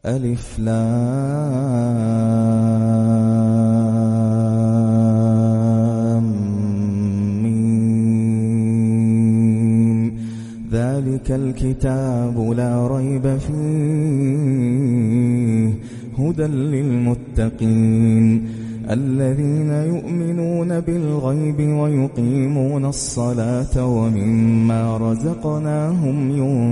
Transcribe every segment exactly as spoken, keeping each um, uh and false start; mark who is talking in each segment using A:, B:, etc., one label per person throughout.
A: ألف لام ميم ذلك الكتاب لا ريب فيه هدى للمتقين الذين يؤمنون بالغيب ويقيمون الصلاة ومما رزقناهم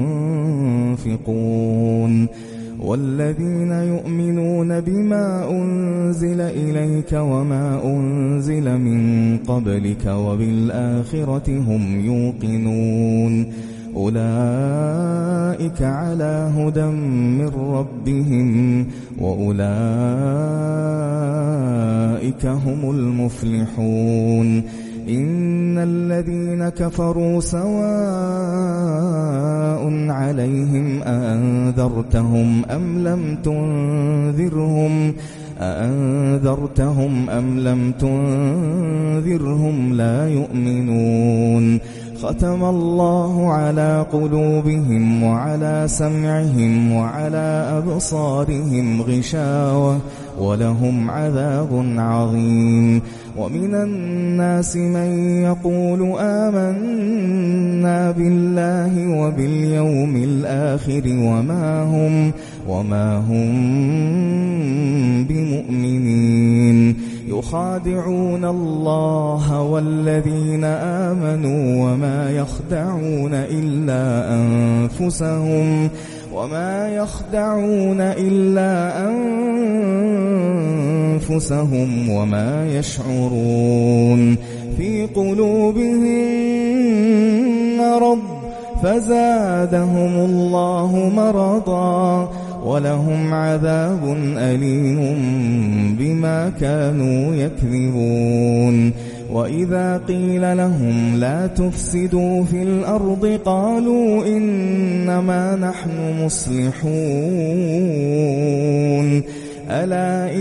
A: ينفقون والذين يؤمنون بما أنزل إليك وما أنزل من قبلك وبالآخرة هم يوقنون أولئك على هدى من ربهم وأولئك هم المفلحون إن الذين كفروا سواء عليهم أأنذرتهم أم لم تنذرهم أأنذرتهم أم لم تنذرهم لا يؤمنون ختم الله على قلوبهم وعلى سمعهم وعلى أبصارهم غشاوة ولهم عذاب عظيم ومن الناس من يقول آمنا بالله وباليوم الآخر وما هم وما هم بمؤمنين يخادعون الله والذين آمنوا وما يخدعون إلا أنفسهم وما يخدعون إلا أنفسهم وما يشعرون في قلوبهم مرض فزادهم الله مرضا ولهم عذاب أليم بما كانوا يكذبون وإذا قيل لهم لا تفسدوا في الأرض قالوا إنما نحن مصلحون ألا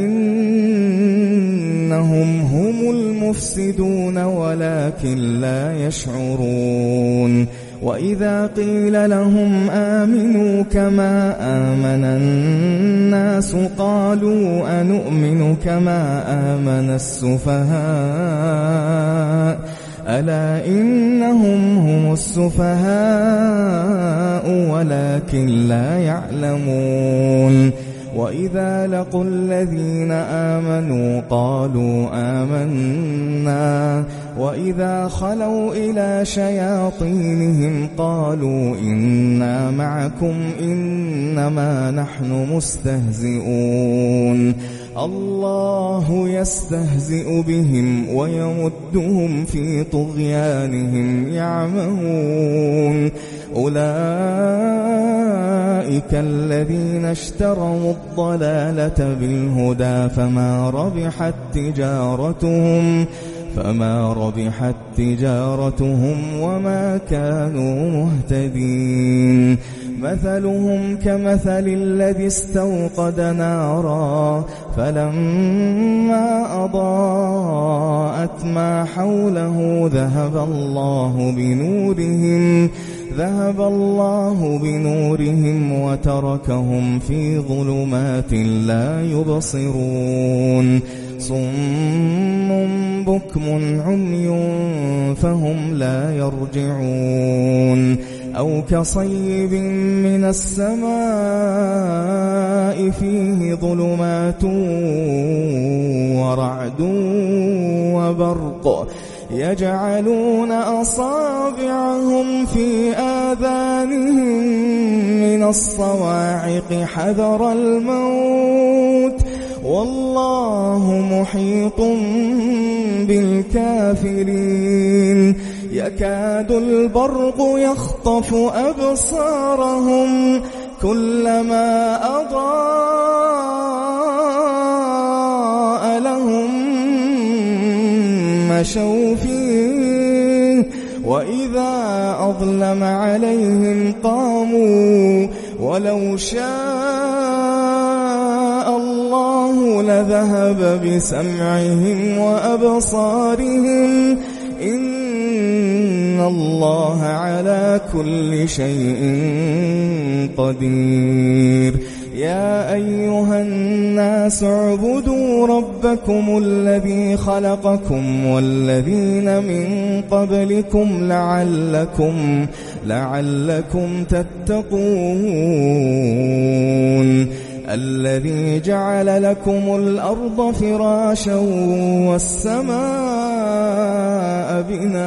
A: إنهم هم المفسدون ولكن لا يشعرون وإذا قيل لهم آمنوا كما آمن الناس قالوا أنؤمن كما آمن السفهاء ألا إنهم هم السفهاء ولكن لا يعلمون وإذا لقوا الذين آمنوا قالوا آمنا وإذا خلوا إلى شياطينهم قالوا إنا معكم إنما نحن مستهزئون الله يستهزئ بهم ويمدهم في طغيانهم يعمهون أولئك الذين اشتروا الضلالة بالهدى فما ربحت تجارتهم فما ربحت تجارتهم وما كانوا مهتدين مثلهم كمثل الذي استوقد نارا فلما أضاءت ما حوله ذهب الله بنورهم ذهب الله بنورهم وتركهم في ظلمات لا يبصرون صم بكم عمي فهم لا يرجعون أو كصيب من السماء فيه ظلمات ورعد وبرق يجعلون أصابعهم في آذانهم من الصواعق حذر الموت والله محيط بالكافرين يكاد البرق يخطف أبصارهم كلما أضاء لهم مشوا فيه وإذا أظلم عليهم قاموا ولو شاء الله لذهب بسمعهم وأبصارهم إن الله على كل شيء قدير يا أيها الناس اعبدوا ربكم الذي خلقكم والذين من قبلكم لعلكم لعلكم تتقون الذي جعل لكم الأرض فراشا والسماء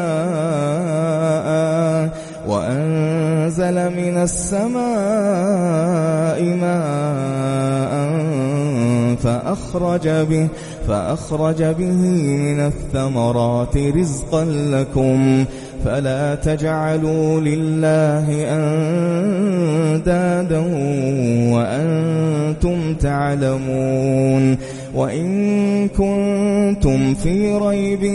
A: بناء وأنزل من السماء ماء فأخرج به فأخرج به من الثمرات رزقا لكم فلا تجعلوا لله أندادا وأنتم تعلمون وإن كنتم في ريب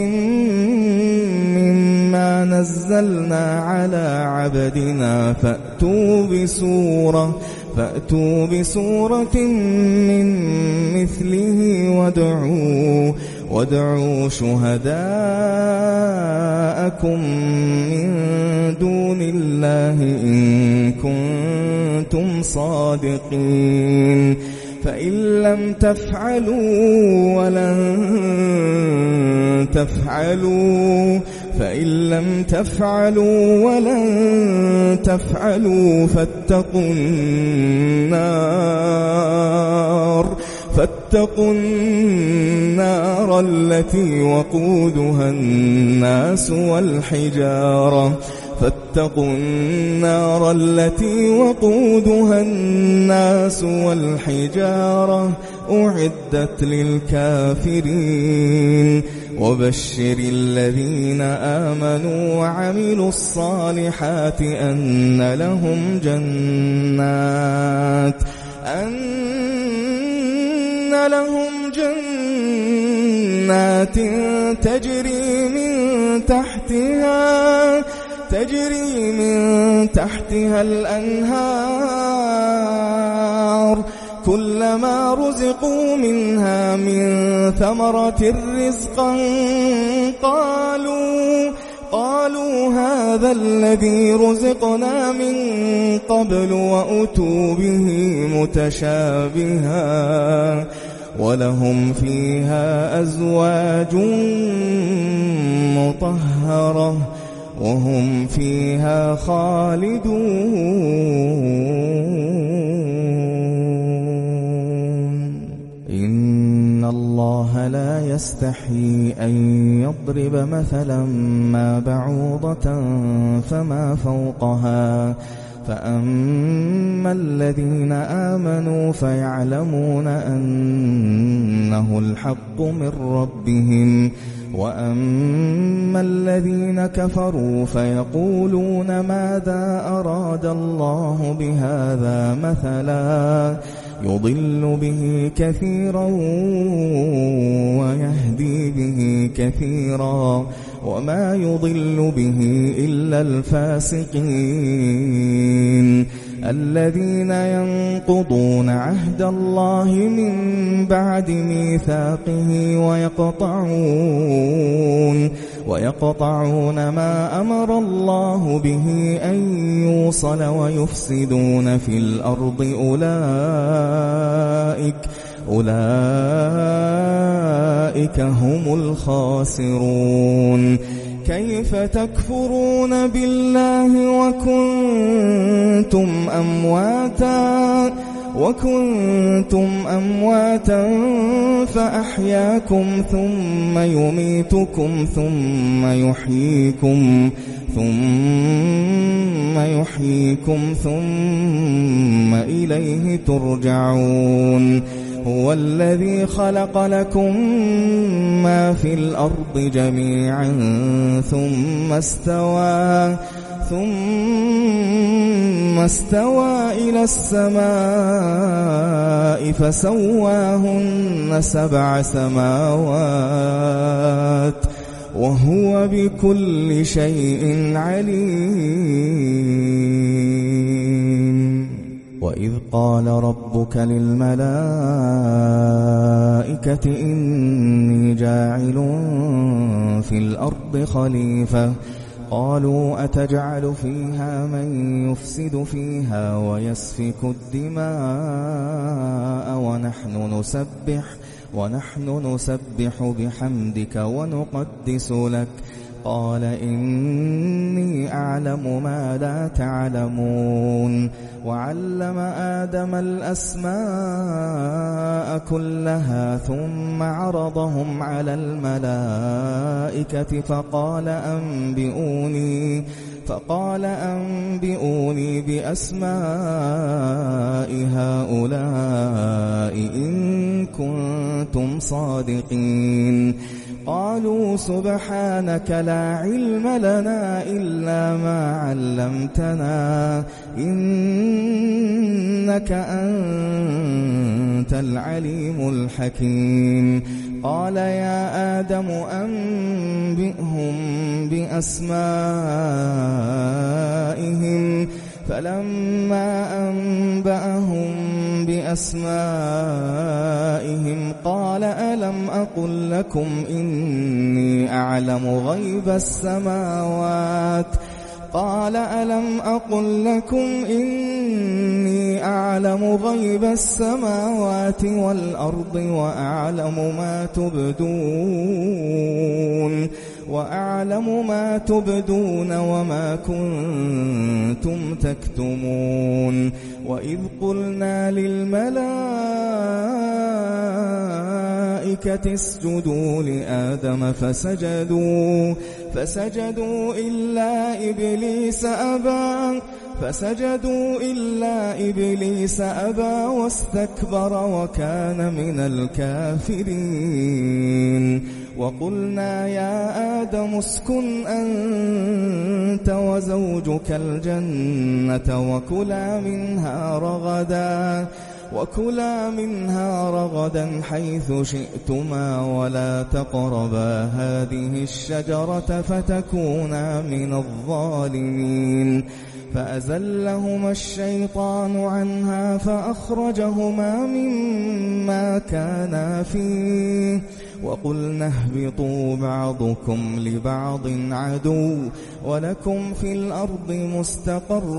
A: مما نزلنا على عبدنا فأتوا بسورة فأتوا بسورة من مثله وادعوا وادعوا شهداءكم من دون الله إن كنتم صادقين فإن لم تفعلوا ولن تفعلوا فإن لم تفعلوا ولن تفعلوا فاتقوا النار فاتقوا النار التي وقودها الناس والحجارة فاتقوا النار التي وقودها الناس والحجارة أعدت للكافرين وبشر الذين آمنوا وعملوا الصالحات أن لهم جنات أن لهم جنات تجري من تحتها تجري من تحتها الأنهار كلما رزقوا منها من ثمرة رزقا قالوا قالوا هذا الذي رزقنا من قبل وأتوا به متشابها ولهم فيها أزواج مطهرة وهم فيها خالدون إن الله لا يستحيي أن يضرب مثلا ما بعوضة فما فوقها فأما الذين آمنوا فيعلمون أنه الحق من ربهم وأما الذين كفروا فيقولون ماذا أراد الله بهذا مثلا يضل به كثيرا ويهدي به كثيرا وما يضل به إلا الفاسقين الذين ينقضون عهد الله من بعد ميثاقه ويقطعون ويقطعون ما أمر الله به أن يوصل ويفسدون في الأرض أولئك أولئك هم الخاسرون كيف تكفرون بالله وكنتم أمواتا وكنتم أمواتا فأحياكم ثم يميتكم ثم يحييكم ثم يحييكم ثم إليه ترجعون هو الذي خلق لكم ما في الأرض جميعا ثم استوى ثم استوى إلى السماء فسواهن سبع سماوات وهو بكل شيء عليم وإذ قال ربك للملائكة إني جاعل في الأرض خليفة قالوا أتجعل فيها من يفسد فيها ويسفك الدماء نسبح ونحن نسبح بحمدك ونقدس لك. قال إني أعلم ما لا تعلمون. وعلم آدم الأسماء كلها ثم عرضهم على الملائكة فقال أنبئوني فقال أنبئوني بأسماء هؤلاء إن كنتم صادقين. قالوا سبحانك لا علم لنا إلا ما علمتنا إنك أنت العليم الحكيم. قال يا آدم أنبئهم بأسمائهم فلما أنبأهم بأسمائهم قال ألم أقل لكم إني أعلم غيب السماوات قال ألم أقل لكم إني أعلم غيب السماوات والأرض وأعلم ما تبدون وأعلم ما تبدون وما كنتم تكتمون. وإذ قلنا للملائكة اسجدوا لآدم فسجدوا فسجدوا إلا إبليس أبى فسجدوا إلا إبليس أبى واستكبر وكان من الكافرين. وقلنا يا آدم اسكن أنت وزوجك الجنة وكلا منها رغدا وكلا منها رغدا حيث شئتما ولا تقربا هذه الشجرة فتكونا من الظالمين. فأزلهما الشيطان عنها فأخرجهما مما كانا فيه وقلنا اهبطوا بعضكم لبعض عدو ولكم في الأرض مستقر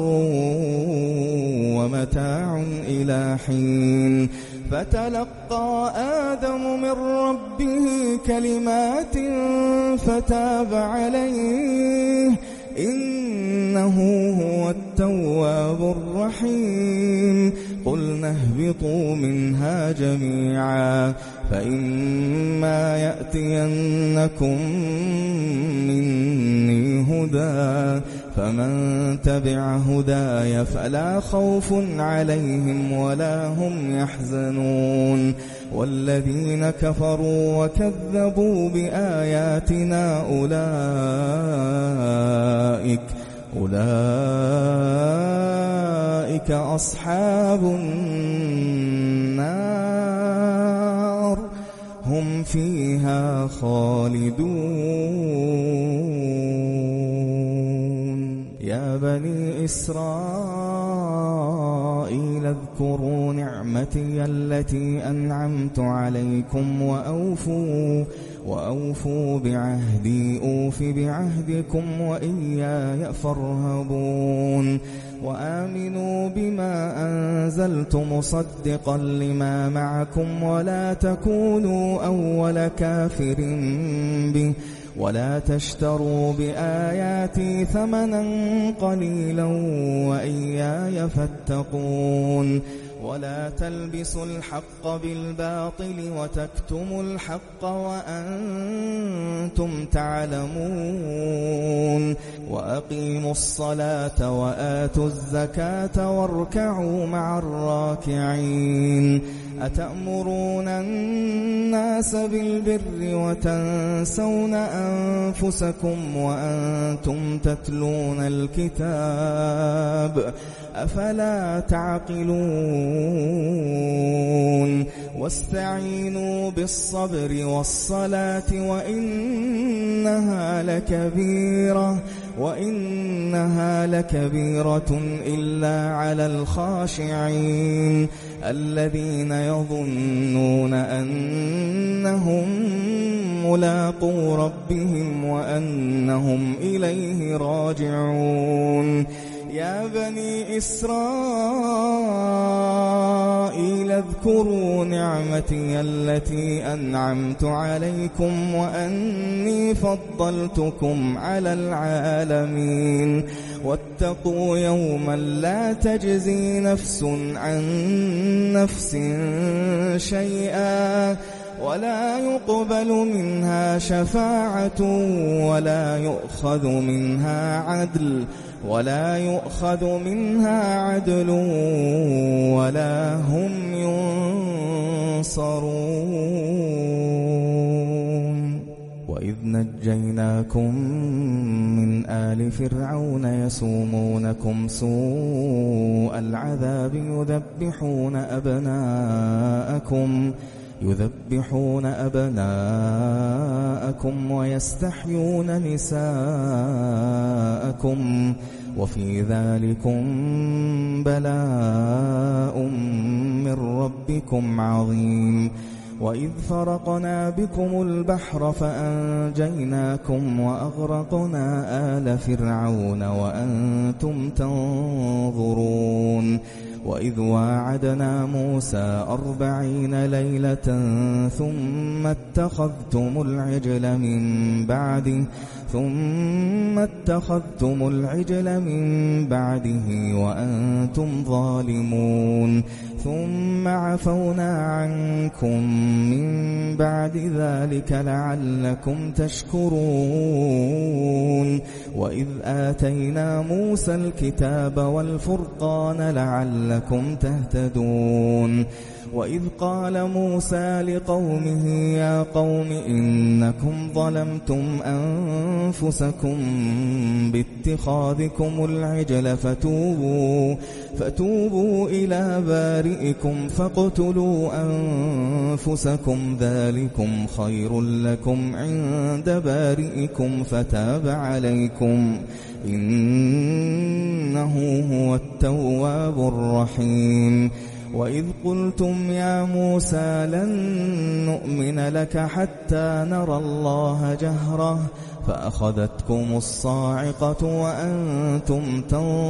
A: ومتاع إلى حين. فتلقى آدم من ربه كلمات فتاب عليه إنه هو التواب الرحيم. قلنا اهبطوا منها جميعا فإما يأتينكم مني هدى فمن تبع هداي فلا خوف عليهم ولا هم يحزنون. والذين كفروا وكذبوا بآياتنا أولئك أولئك أصحاب النار هم فيها خالدون. يا بني إسرائيل اذكروا نعمتي التي أنعمت عليكم وأوفوا وأوفوا بعهدي أوف بعهدكم وإياي فارهبون. وآمنوا بما أنزلت مصدقا لما معكم ولا تكونوا أول كافر به ولا تشتروا بآياتي ثمنا قليلا وإياي فاتقون. ولا تلبسوا الحق بالباطل وتكتموا الحق وأنتم تعلمون. وأقيموا الصلاة وآتوا الزكاة واركعوا مع الراكعين. أتأمرون الناس بالبر وتنسون أنفسكم وأنتم تتلون الكتاب أفلا تعقلون. واستعينوا بالصبر والصلاة وإنها لكبيرة وإنها لكبيرة إلا على الخاشعين الذين يظنون أنهم ملاقو ربهم وأنهم إليه راجعون. يا بني إسرائيل اذكروا نعمتي التي أنعمت عليكم وأني فضلتكم على العالمين واتقوا يوما لا تجزي نفس عن نفس شيئا ولا يقبل منها شفاعة ولا يؤخذ منها عدل ولا يؤخذ منها عدل ولا هم ينصرون. وإذ نجيناكم من آل فرعون يسومونكم سوء العذاب يذبحون أبناءكم يذبحون أبناءكم ويستحيون نساءكم وفي ذلكم بلاء من ربكم عظيم. وإذ فرقنا بكم البحر فأنجيناكم وأغرقنا آل فرعون وأنتم تنظرون. وإذ واعدنا موسى أربعين ليلة ثم اتخذتم العجل من بعده ثم اتخذتم العجل من بعده وأنتم ظالمون ثم عفونا عنكم من بعد ذلك لعلكم تشكرون. وإذ آتينا موسى الكتاب والفرقان لعلكم تهتدون. وإذ قال موسى لقومه يا قوم إنكم ظلمتم أنفسكم باتخاذكم العجل فتوبوا, فتوبوا إلى بارئكم فاقتلوا أنفسكم ذلكم خير لكم عند بارئكم فتاب عليكم إنه هو التواب الرحيم. وإذ قلتم يا موسى لن نؤمن لك حتى نرى الله جهرة فأخذتكم الصاعقة وأنتم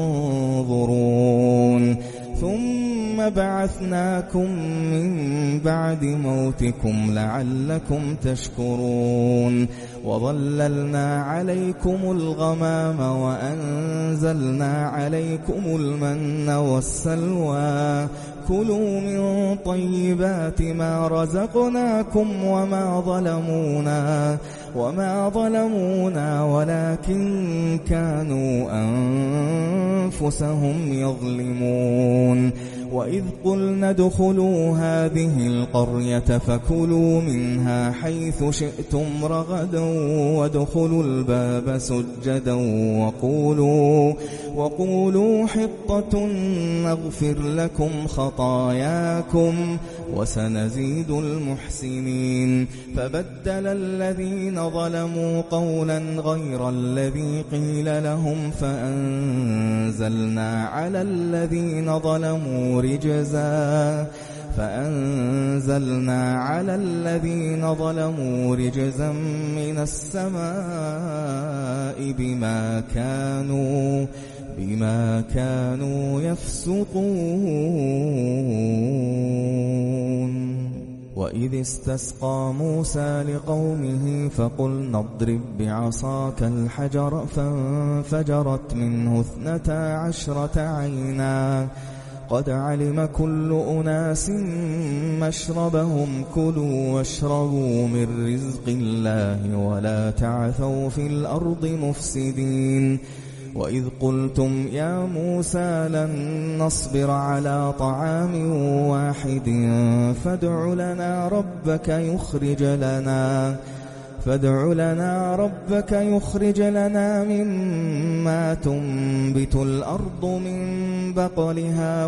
A: تنظرون ثم بعثناكم من بعد موتكم لعلكم تشكرون. وظللنا عليكم الغمام وأنزلنا عليكم المن والسلوى كلوا من طيبات ما رزقناكم وما ظلمونا وما ظلمونا ولكن كانوا أنفسهم يظلمون. وإذ قلنا ادخلوا هذه القرية فكلوا منها حيث شئتم رغدا وادخلوا الباب سجدا وقولوا, وقولوا حطة نغفر لكم خطاياكم وسنزيد المحسنين. فبدل الذين ظلموا قولا غير الذي قيل لهم فأنزلنا على الذين ظلموا رجزا فأنزلنا على الذين ظلموا رجزا من السماء بما كانوا بما كانوا يفسقون. وإذ استسقى موسى لقومه فقلنا اضرب بعصاك الحجر فانفجرت منه اثنتا عشرة عينا قد علم كل أناس مشربهم كلوا واشربوا من رزق الله ولا تعثوا في الأرض مفسدين. وإذ قلتم يا موسى لن نصبر على طعام واحد فادع لنا ربك يخرج لنا فادع لنا ربك يخرج لنا مما تنبت الأرض من بقلها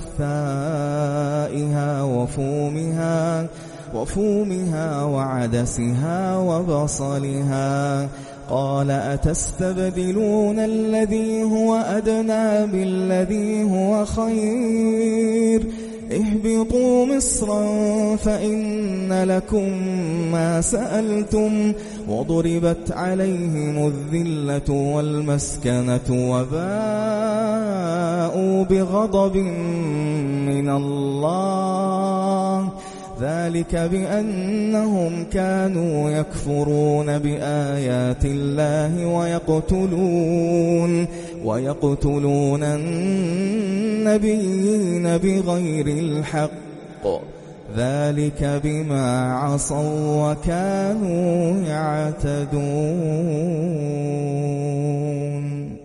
A: وقثائها وفومها وفومها وعدسها وبصلها قال أتستبدلون الذي هو أدنى بالذي هو خير اهبطوا مصرا فإن لكم ما سألتم وضربت عليهم الذلة والمسكنة وباءوا بغضب من الله ذلك بأنهم كانوا يكفرون بآيات الله ويقتلون ويقتلون النبيين بغير الحق ذلك بما عصوا وكانوا يعتدون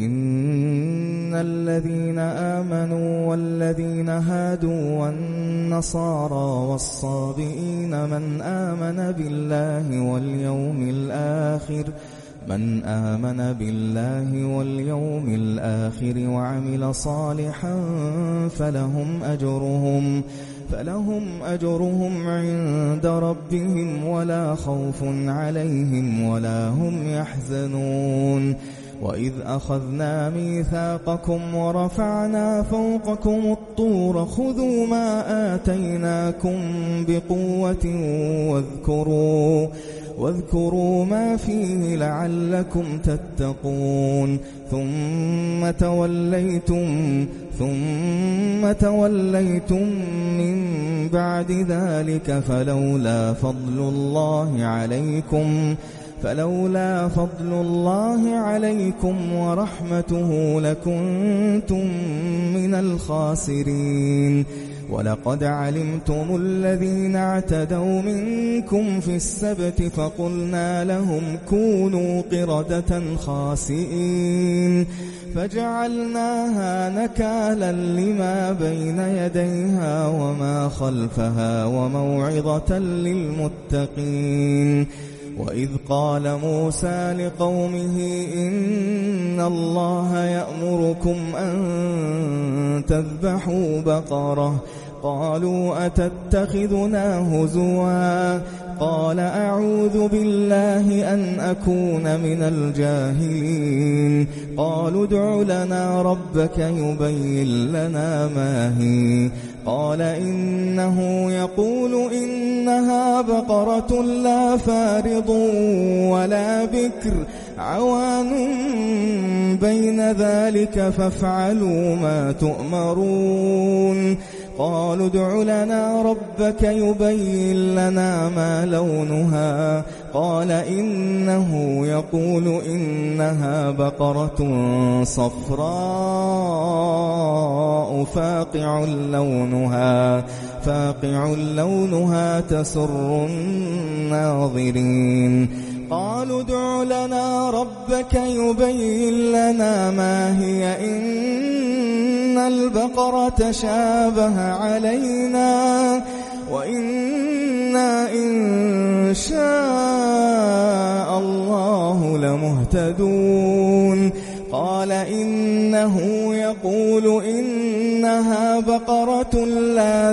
A: إن الذين آمنوا والذين هادوا والنصارى والصابئين من آمن بالله واليوم الآخر من آمن بالله واليوم الآخر وعمل صالحا فلهم أجرهم فلهم أجرهم عند ربهم ولا خوف عليهم ولا هم يحزنون وإذ أخذنا ميثاقكم ورفعنا فوقكم الطور خذوا ما آتيناكم بقوة واذكروا واذكروا ما فيه لعلكم تتقون ثم توليتم ثم توليتم من بعد ذلك فلولا فضل الله عليكم فلولا فضل الله عليكم ورحمته لكنتم من الخاسرين ولقد علمتم الذين اعتدوا منكم في السبت فقلنا لهم كونوا قردة خاسئين فجعلناها نكالا لما بين يديها وما خلفها وموعظة للمتقين وإذ قال موسى لقومه إن الله يأمركم أن تذبحوا بقرة قالوا أتتخذنا هزوا قال أعوذ بالله أن أكون من الجاهلين قالوا ادع لنا ربك يبين لنا ما هي قال إنه يقول إنها بقرة لا فارض ولا بكر عوان بين ذلك فافعلوا ما تؤمرون قالوا ادع لنا ربك يبين لنا ما لونها قال إنه يقول إنها بقرة صفراء فاقع لونها فاقع لونها تسر الناظرين قالوا ادع لنا ربك يبين لنا ما هي إن البقرة شابه علينا وإنا إن شاء الله لمهتدون قال إنه يقول إنها بقرة لا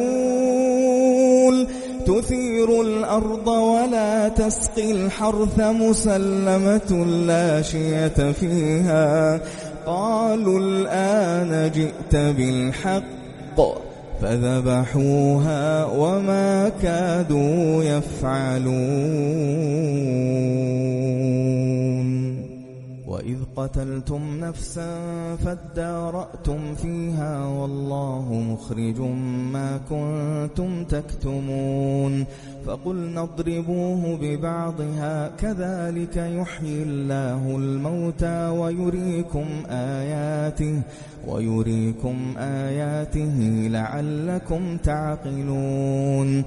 A: ذلول تثير الأرض ولا تسقي الحرث مسلمة لا شية فيها قالوا الآن جئت بالحق فذبحوها وما كادوا يفعلون وإذ قتلتم نفسا فادارأتم فيها والله مخرج ما كنتم تكتمون فقلنا اضربوه ببعضها كذلك يحيي الله الموتى ويريكم آياته ويريكم آياته لعلكم تعقلون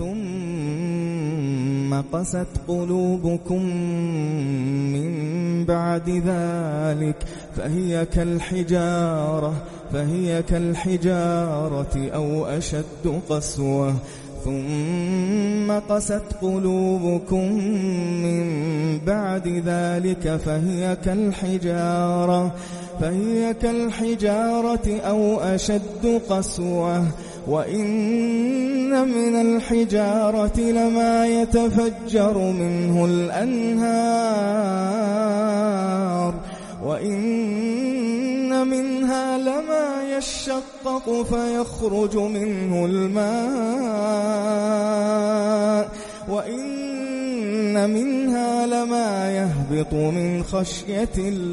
A: ثم قست قلوبكم من بعد ذلك فهي كالحجارة فهي كالحجارة أو أشد قسوة ثم قست قلوبكم من بعد ذلك فهي كالحجارة فهي كالحجارة أو أشد قسوة وإن من الحجارة لما يتفجر منه الأنهار وإن وإن منها لما يشقق فيخرج منه الماء وإن منها لما يهبط من خشية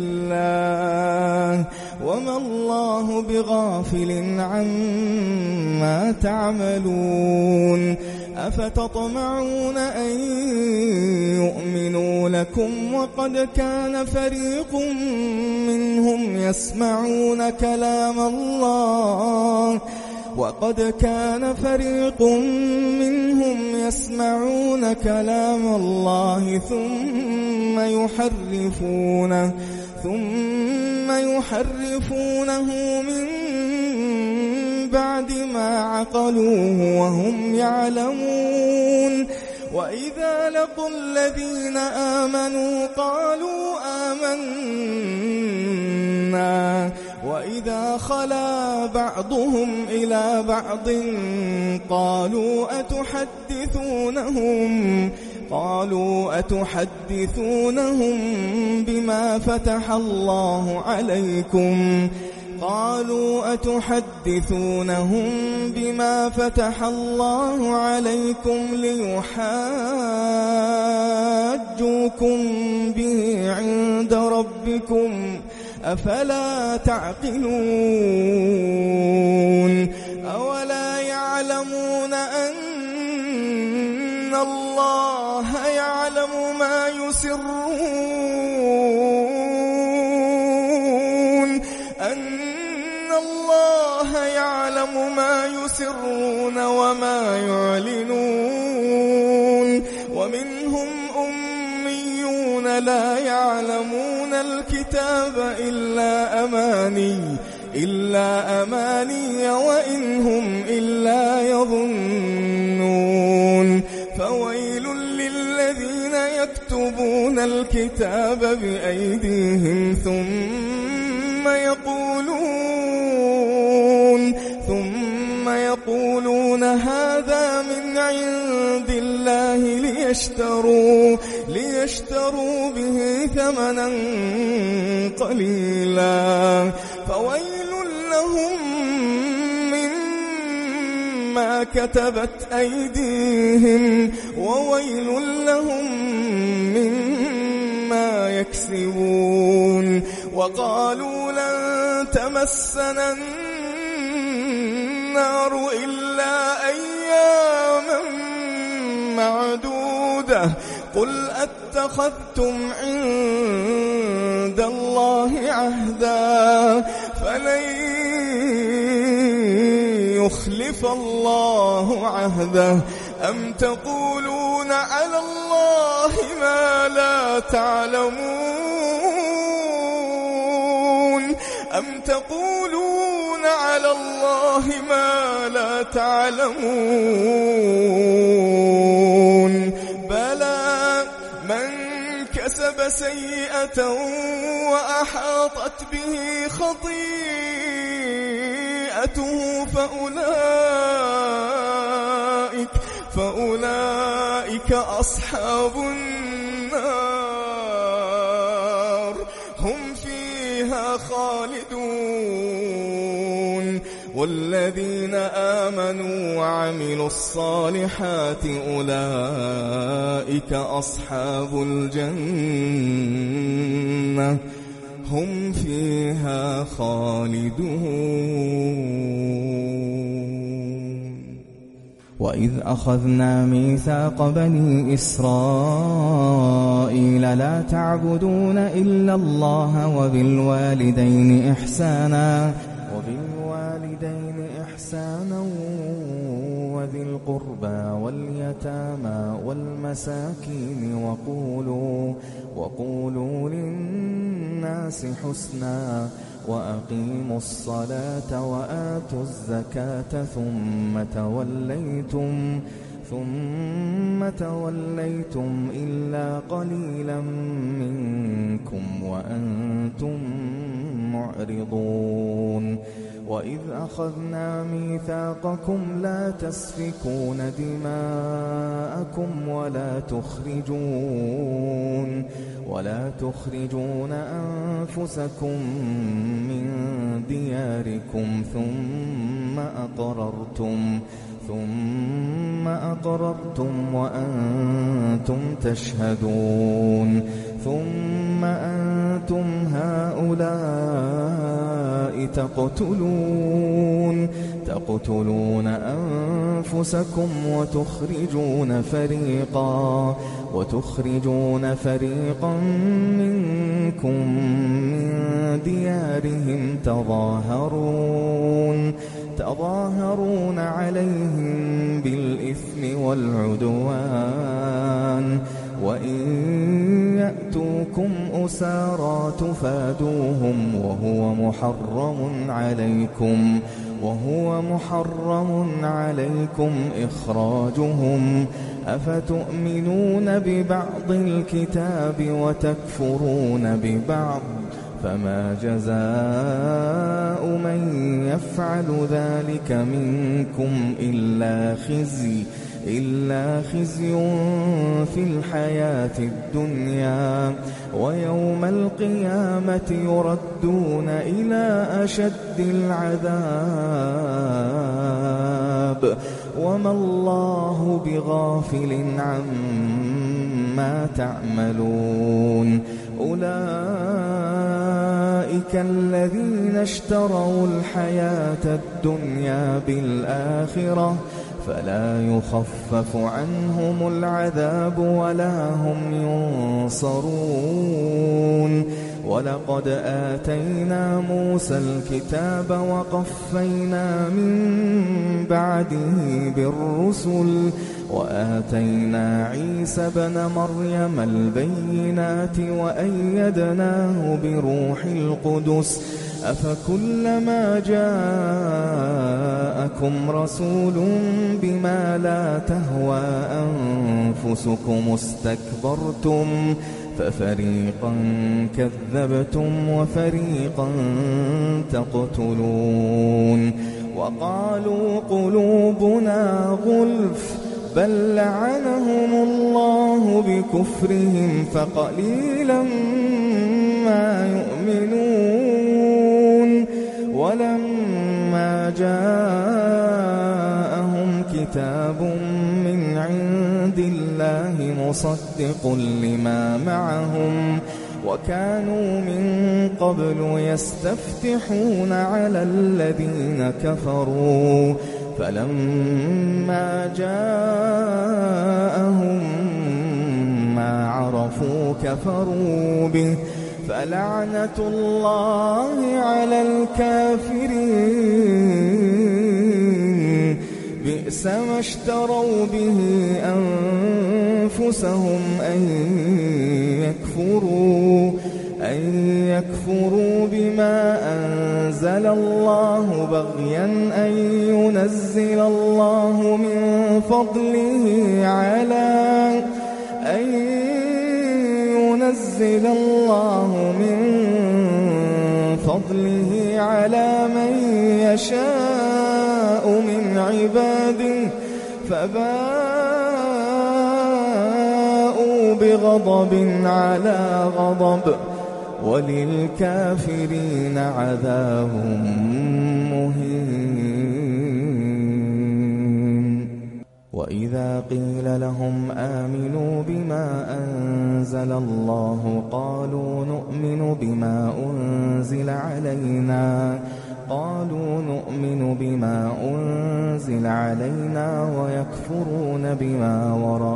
A: الله وما الله بغافل عما تعملون أفتطمعون أن يؤمنوا لكم وقد كان فريق منهم يسمعون كلام الله وقد كان فريق منهم يسمعون كلام الله ثم يحرفونه ثم يحرفونه من بعد ما عقلوه وهم يعلمون وإذا لقوا الذين آمنوا قالوا آمنا وإذا خلا بعضهم إلى بعض قالوا أتحدثونهم قالوا أتحدثونهم بما فتح الله عليكم قالوا أتحدثونهم بما فتح الله عليكم ليحاجوكم به عند ربكم أفلا تعقلون أولا يعلمون أن الله يعلم ما يسرون أن الله يعلم ما يسرون وما يعلنون ومنهم أميون لا يعلمون الكتاب إلا أماني إلا أماني وإنهم إلا يظنون فويل للذين يكتبون الكتاب بأيديهم ثم يقولون ثم يقولون هذا من عند الله ليشتروا ليشتروا به ثمنا قليلا فويل لهم مما كتبت أيديهم وويل لهم مما يكسبون وقالوا لن تمسنا النار إلا أياما معدودة قل أتخذتم عند الله عهدا فلن يخلف الله عهده أم تقولون على الله ما لا تعلمون أم تقولون على الله ما لا تعلمون بلى من كسب سيئة وأحاطت به خطيئته فأولئك فأولئك أصحاب النار هم فيها خالدون والذين آمنوا وعملوا الصالحات أولئك أصحاب الجنة هم فيها خالدون وإذ أخذنا ميثاق بني إسرائيل لا تعبدون إلا الله وبالوالدين إحسانا وبالوالدين إحسانا وذي القربى واليتامى والمساكين وقولوا وقولوا للناس حسنا وأقيموا الصلاة وآتوا الزكاة ثم توليتم ثم توليتم إلا قليلا منكم وأنتم معرضون وإذ أخذنا ميثاقكم لا تسفكون دماءكم ولا تخرجون ولا تخرجون أنفسكم من دياركم ثم أقررتم ثم أقررتم وأنتم تشهدون ثم أنتم هؤلاء تقتلون تقتلون أنفسكم وتخرجون فريقا وتخرجون فريقا منكم من ديارهم تظاهرون تظاهرون عليهم بالإثم والعدوان وإن يأتوكم أسارى تفادوهم وهو محرم عليكم وهو محرم عليكم إخراجهم أفتؤمنون ببعض الكتاب وتكفرون ببعض فما جزاء من يفعل ذلك منكم إلا خزي إلا خزي في الحياة الدنيا ويوم القيامة يردون إلى أشد العذاب وما الله بغافل عما تعملون أولئك الذين اشتروا الحياة الدنيا بالآخرة فلا يخفف عنهم العذاب ولا هم ينصرون ولقد آتينا موسى الكتاب وقفينا من بعده بالرسل وآتينا عيسى ابن مريم البينات وأيدناه بروح القدس أفكلما جاءكم رسول بما لا تهوى أنفسكم استكبرتم ففريقا كذبتم وفريقا تقتلون وقالوا قلوبنا غلف بل لعنهم الله بكفرهم فقليلا ما يؤمنون ولما جاءهم كتاب من عند الله مصدق لما معهم وكانوا من قبل يستفتحون على الذين كفروا فلما جاءهم ما عرفوا كفروا به فلعنة الله على الكافرين بئس ما اشتروا به أنفسهم أن يكفروا أن يكفروا بما أنزل الله بغيا أن ينزل الله من فضله على أن ينزل الله من فضله على من يشاء من عباده فباءوا بغضب على غضب وللكافرين عذاب مهين وإذا قيل لهم آمنوا بما أنزل الله قالوا نؤمن بما أنزل علينا قالوا نؤمن بما أنزل علينا ويكفرون بما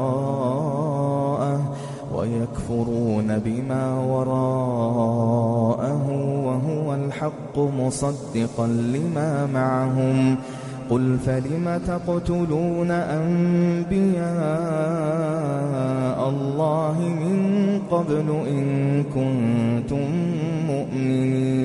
A: وراءه ويكفرون بما وراءه وهو الحق مصدقا لما معهم قل فلم تقتلون أنبياء الله من قبل إن كنتم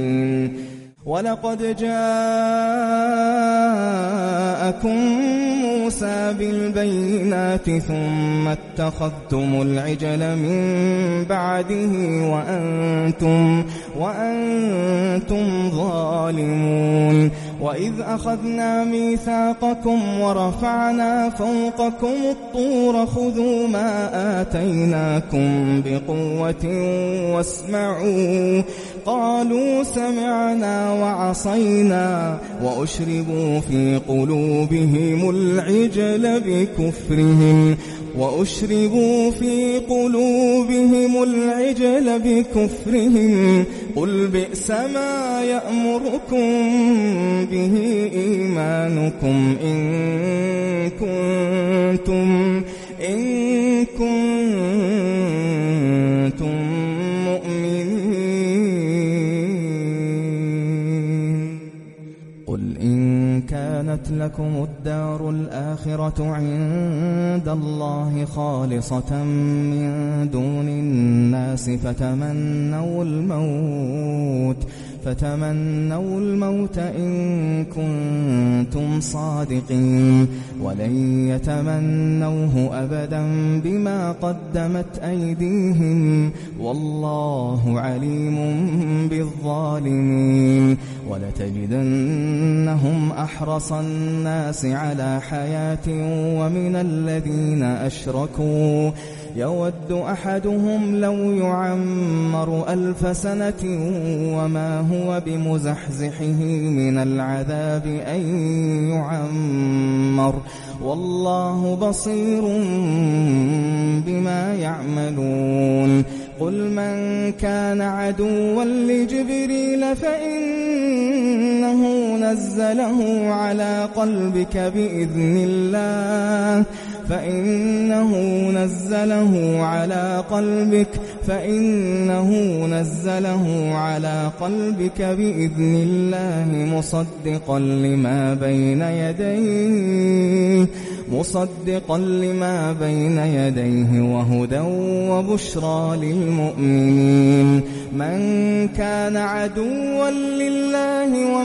A: مؤمنين ولقد جاءكم موسى بالبينات ثم اتخذتم العجل من بعده وأنتم, وأنتم ظالمون. وإذ أخذنا ميثاقكم ورفعنا فوقكم الطور خذوا ما آتيناكم بقوة واسمعوا قالوا سمعنا وعصينا وأشربوا في قلوبهم العجل بكفرهم وأشربوا في قلوبهم العجل بكفرهم قل بئس ما يأمركم به إيمانكم إن كنتم إن كنتم مؤمنين. قل إن كانت لكم الدار الآخرة عند الله خالصة من دون الناس فتمنوا الموت فتمنوا الموت إن كنتم صادقين ولن يتمنوه أبدا بما قدمت أيديهم والله عليم بالظالمين. ولتجدنهم أحرص الناس على حياة ومن الذين أشركوا يود أحدهم لو يعمر ألف سنة وما هو بمزحزحه من العذاب أن يعمر والله بصير بما يعملون. قل من كان عدوا لجبريل فإنه نزله على قلبك بإذن الله فإنه نزله على قلبك فإنه نزله على قلبك بإذن الله مصدقا لما بين يديه مصدقا لما بين يديه وهدى وبشرى للمؤمنين. من كان عدوا لله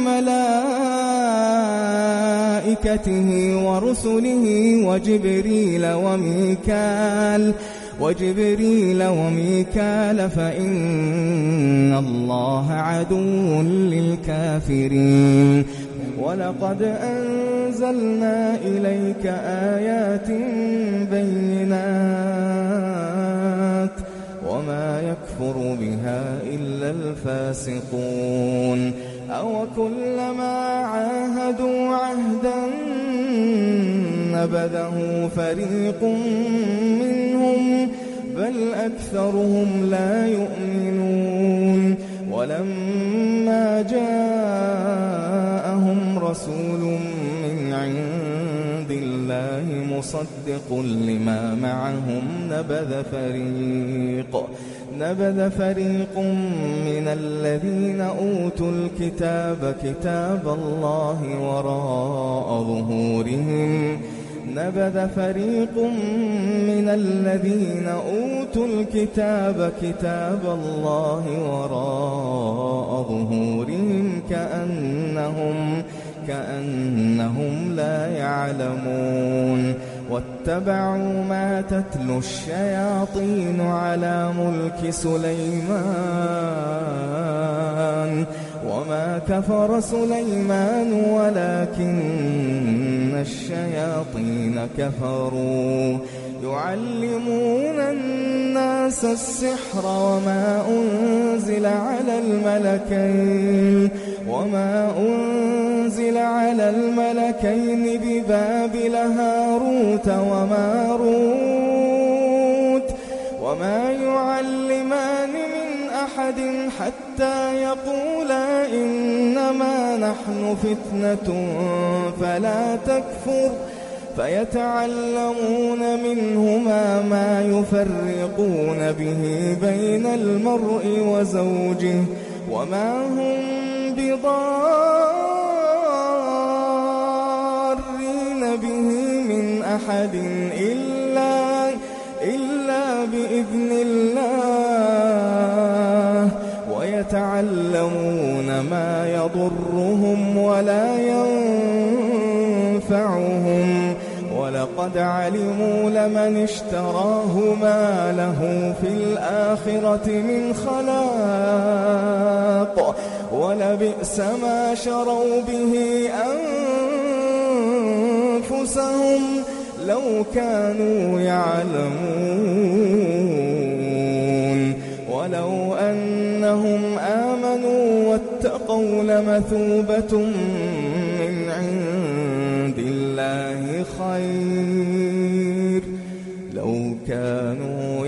A: وملائكته ورسله وجبريل وميكال وجبريل وميكال فإن الله عدو للكافرين. ولقد أنزلنا إليك آيات بينات وما يكفر بها إلا الفاسقون. أو كلما عاهدوا عهدا نبذه فريق منهم بل أكثرهم لا يؤمنون. ولما جاءهم رسول من عند الله مصدق لما معهم نبذ فريق نبذ فريق من الذين أوتوا الكتاب كتاب الله وراء ظهورهم نبذ فريق من الذين أوتوا الكتاب كتاب الله وراء ظهورهم كأنهم كأنهم لا يعلمون. واتبعوا ما تتلو الشياطين على ملك سليمان وما كفر سليمان ولكن الشياطين كفروا يعلمون الناس السحر وما أنزل على الملكين وما أنزل على الملكين ببابل هاروت وماروت وما يعلمان من أحد حتى يقولا إنما نحن فتنة فلا تكفر فيتعلمون منهما ما يفرقون به بين المرء وزوجه وما هم بضارين به من أحد إلا, إلا بإذن الله ويتعلمون ما يضرهم ولا ينفعهم ولقد علموا لمن اشتراه ما له في الآخرة من خلاق ولبئس ما شروا به أنفسهم لو كانوا يعلمون ولو أنهم آمنوا واتقوا لمثوبة من عند الله خير لو كانوا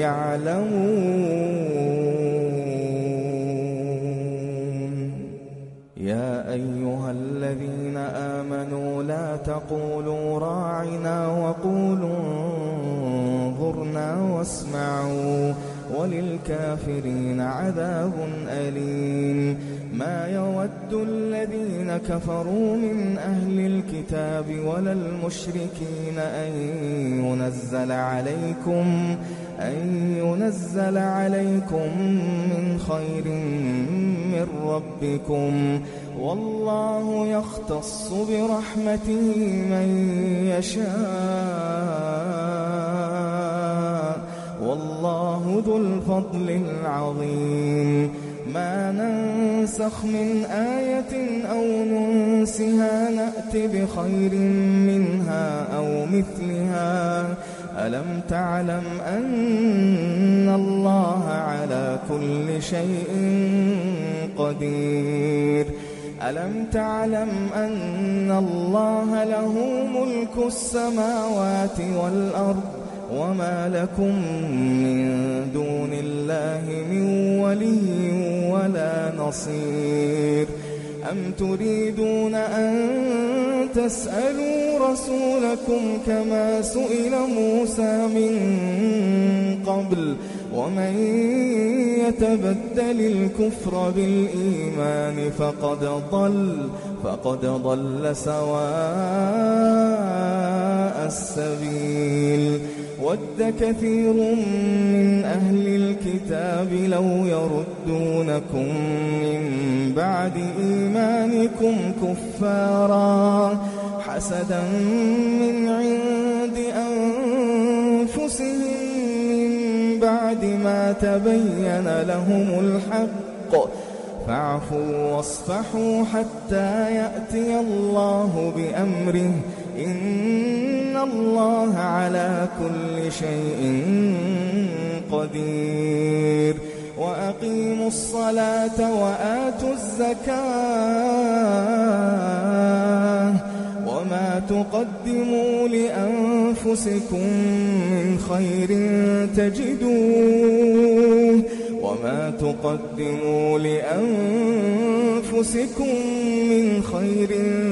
A: يعلمون. يا أيها الذين آمنوا لا تقولوا راعنا وقولوا انظرنا واسمعوا وللكافرين عذاب أليم. ما يود الذين كفروا من أهل الكتاب ولا المشركين أن ينزل عليكم أن ينزل عليكم من خير من ربكم والله يختص برحمته من يشاء والله ذو الفضل العظيم. ما ننسخ من آية أو ننسها نأت بخير منها أو مثلها. ألم تعلم أن الله على كل شيء قدير. ألم تعلم أن الله له ملك السماوات والأرض وما لكم من دون الله من ولي ولا نصير. أم تريدون أن تسألوا رسولكم كما سئل موسى من قبل ومن يتبدل الكفر بالإيمان فقد ضل فقد ضل سواء السبيل. ود كثير من أهل الكتاب لو يردونكم من بعد إيمانكم كفارا حسدا من عند أنفسهم من بعد ما تبين لهم الحق فاعفوا واصفحوا حتى يأتي الله بأمره إن الله على كل شيء قدير. وأقيموا الصلاة وآتوا الزكاة وما تقدموا لأنفسكم من خير تجدوه وما تقدموا لأنفسكم من خير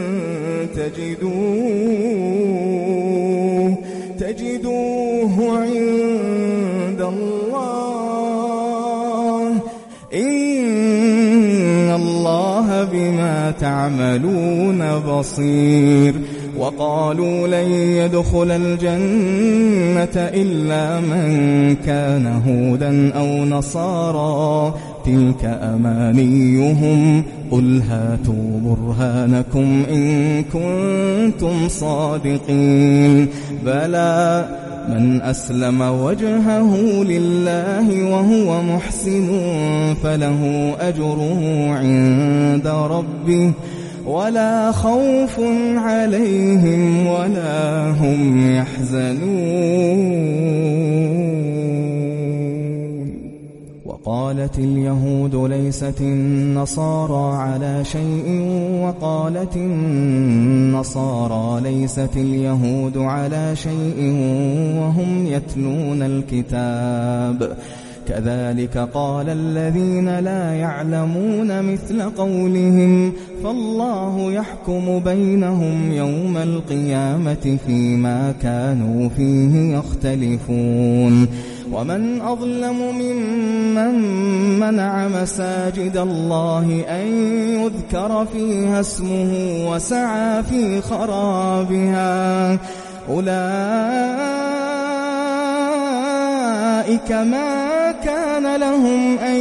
A: تجدوه تجدوه عند الله إن الله بما تعملون بصير. وقالوا لن يدخل الجنة إلا من كان هودا أو نصارى تلك أمانيهم قل هاتوا برهانكم إن كنتم صادقين. بلى من أسلم وجهه لله وهو محسن فله أجره عند ربه ولا خوف عليهم ولا هم يحزنون. وقالت اليهود ليست النصارى على شيء وقالت النصارى ليست اليهود على شيء وهم يتلون الكتاب كذلك قال الذين لا يعلمون مثل قولهم فالله يحكم بينهم يوم القيامة فيما كانوا فيه يختلفون. ومن أظلم ممن منع مساجد الله أن يذكر فيها اسمه وسعى في خرابها أولئك ما كان لهم أن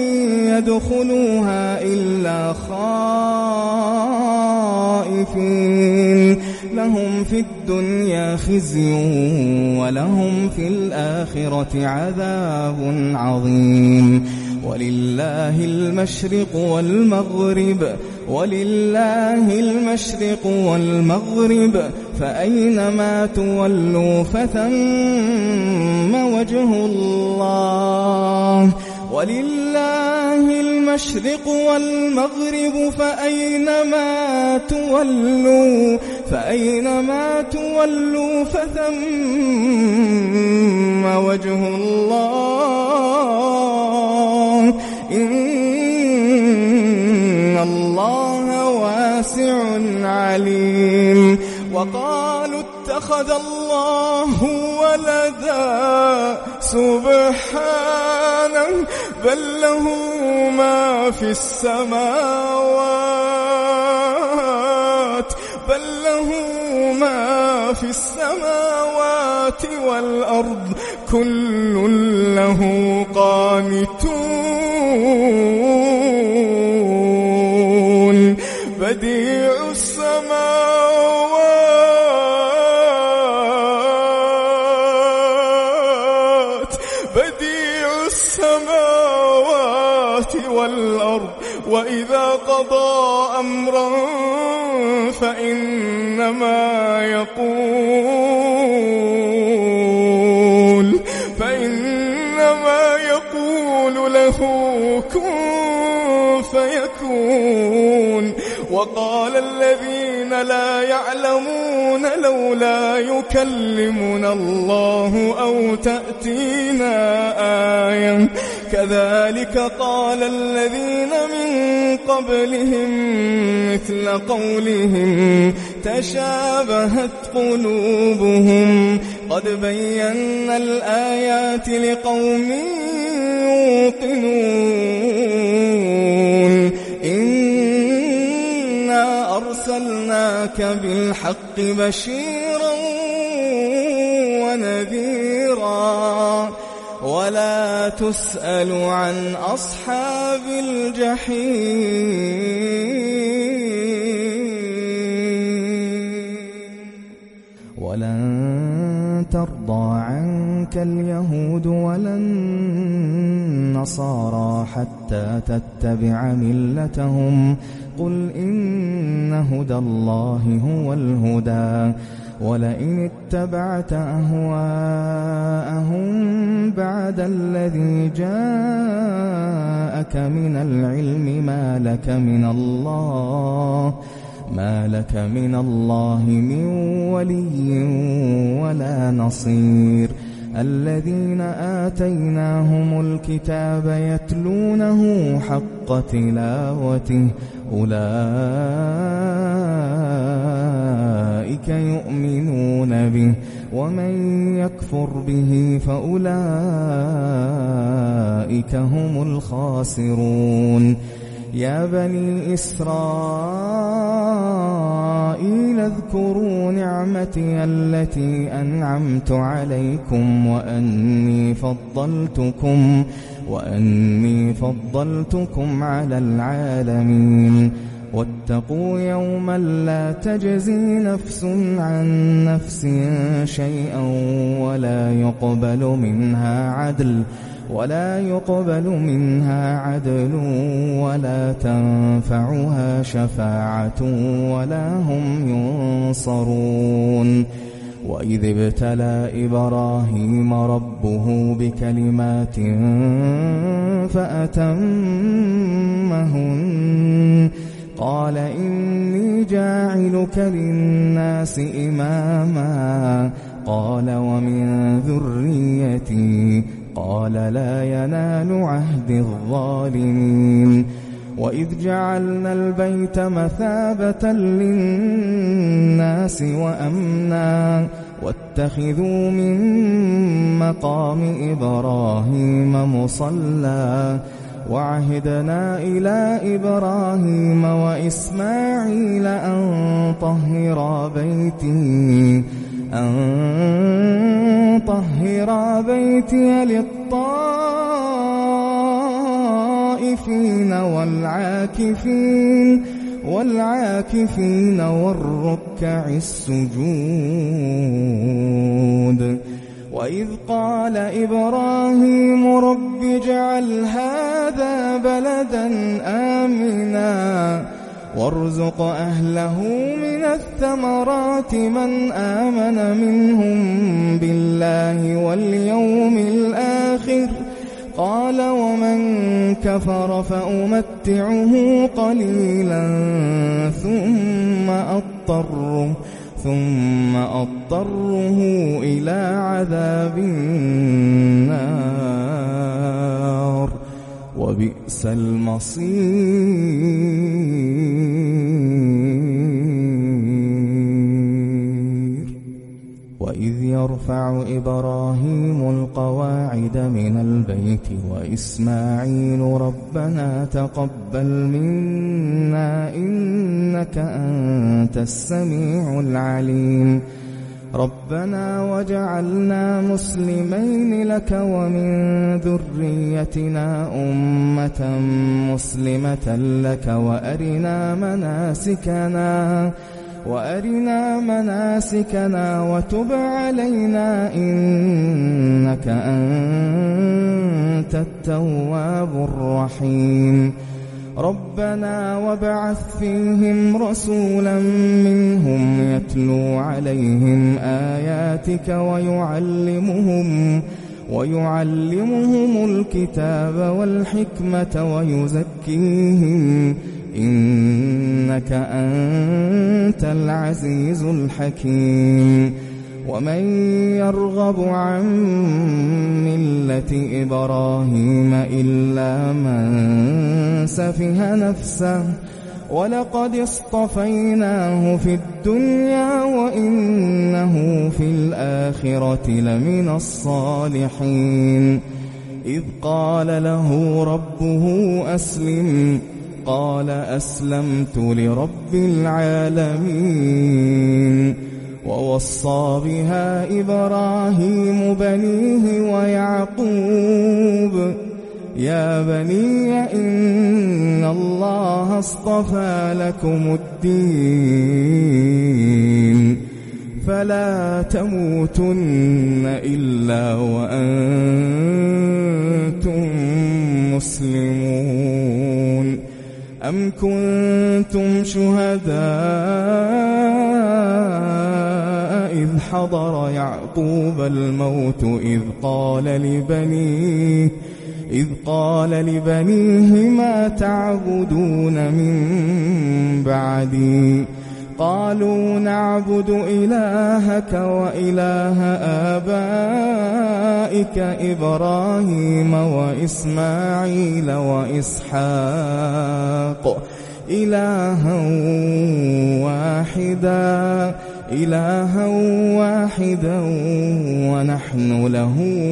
A: يدخلوها إلا خائفين لهم في الدنيا خزي ولهم في الآخرة عذاب عظيم. ولله المشرق والمغرب ولله المشرق والمغرب فأينما تولوا فثم وجه الله. ولله المشرق والمغرب فأينما تولوا فأينما تولوا فثم وجه الله إن الله واسع عليم. وقالوا اتخذ الله ولدا سبحانه بل له ما في السماوات بل له ما في السماوات والأرض كل له قانتون. بديع السماوات بديع السماوات والأرض وإذا قضى أمرا فإنما يقول فإنما يقول له كن فيكون. وقال الذين لا يعلمون لولا يكلمنا الله أو تأتينا آية كذلك قال الذين من قبلهم مثل قولهم تشابهت قلوبهم قد بينا الآيات لقوم يوقنون. إنا أرسلناك بالحق بشيرا ونذيرا ولا تسأل عن أصحاب الجحيم. ولن ترضى عنك اليهود ولا النصارى حتى تتبع ملتهم قل إن هدى الله هو الهدى ولئن اتبعت أهواءهم بعد الذي جاءك من العلم ما لك من الله ما لك من الله من ولي ولا نصير. الذين آتيناهم الكتاب يتلونه حق تلاوته أولئك يؤمنون به ومن يكفر به فأولئك هم الخاسرون. يا بني إسرائيل اذكروا نعمتي التي أنعمت عليكم وأني فضلتكم وأني فضلتكم على العالمين. واتقوا يوما لا تجزي نفس عن نفس شيئا ولا يقبل منها عدل ولا يقبل منها عدل ولا تنفعها شفاعة ولا هم ينصرون. وإذ ابتلى إبراهيم ربه بكلمات فأتمهن قال إني جاعلك للناس إماما قال ومن ذريتي قال لا ينال عهد الظالمين. وإذ جعلنا البيت مثابة للناس وأمنا واتخذوا من مقام إبراهيم مصلى وعهدنا إلى إبراهيم وإسماعيل أن طهرا بيتي أن طهرا بيتي للطائفين والعاكفين والعاكفين والركع السجود. وإذ قال إبراهيم رب اجعل هذا بلدا آمنا وارزق أهله من الثمرات من آمن منهم بالله واليوم الآخر قال ومن كفر فأمتعه قليلا ثم أضطره ثم أضطره إلى عذاب النار وبئس المصير. وإذ يرفع إبراهيم القواعد من البيت وإسماعيل ربنا تقبل منا إنك أنت السميع العليم ربنا وجعلنا مسلمين لك ومن ذريتنا أمة مسلمة لك وأرنا مناسكنا وأرنا مناسكنا وتب علينا إنك أنت التواب الرحيم ربنا وابعث فيهم رسولا منهم يتلو عليهم آياتك ويعلمهم ويعلمهم الكتاب والحكمة ويزكيهم إنك أنت العزيز الحكيم. ومن يرغب عن ملة إبراهيم إلا من سفه نفسه ولقد اصطفيناه في الدنيا وإنه في الآخرة لمن الصالحين إذ قال له ربه أسلم قال أسلمت لرب العالمين. ووصى بها إبراهيم بنيه ويعقوب يا بني إن الله اصطفى لكم الدين فلا تموتن إلا وأنتم مسلمون. أم كنتم شهداء إذ حضر يعقوب الموت إذ قال لبنيه إذ قال لبنيه ما تعبدون من بعدي قالوا نعبد إلهك وإله آبائك إبراهيم وإسماعيل وإسحاق إلها واحدا إلها واحدا ونحن له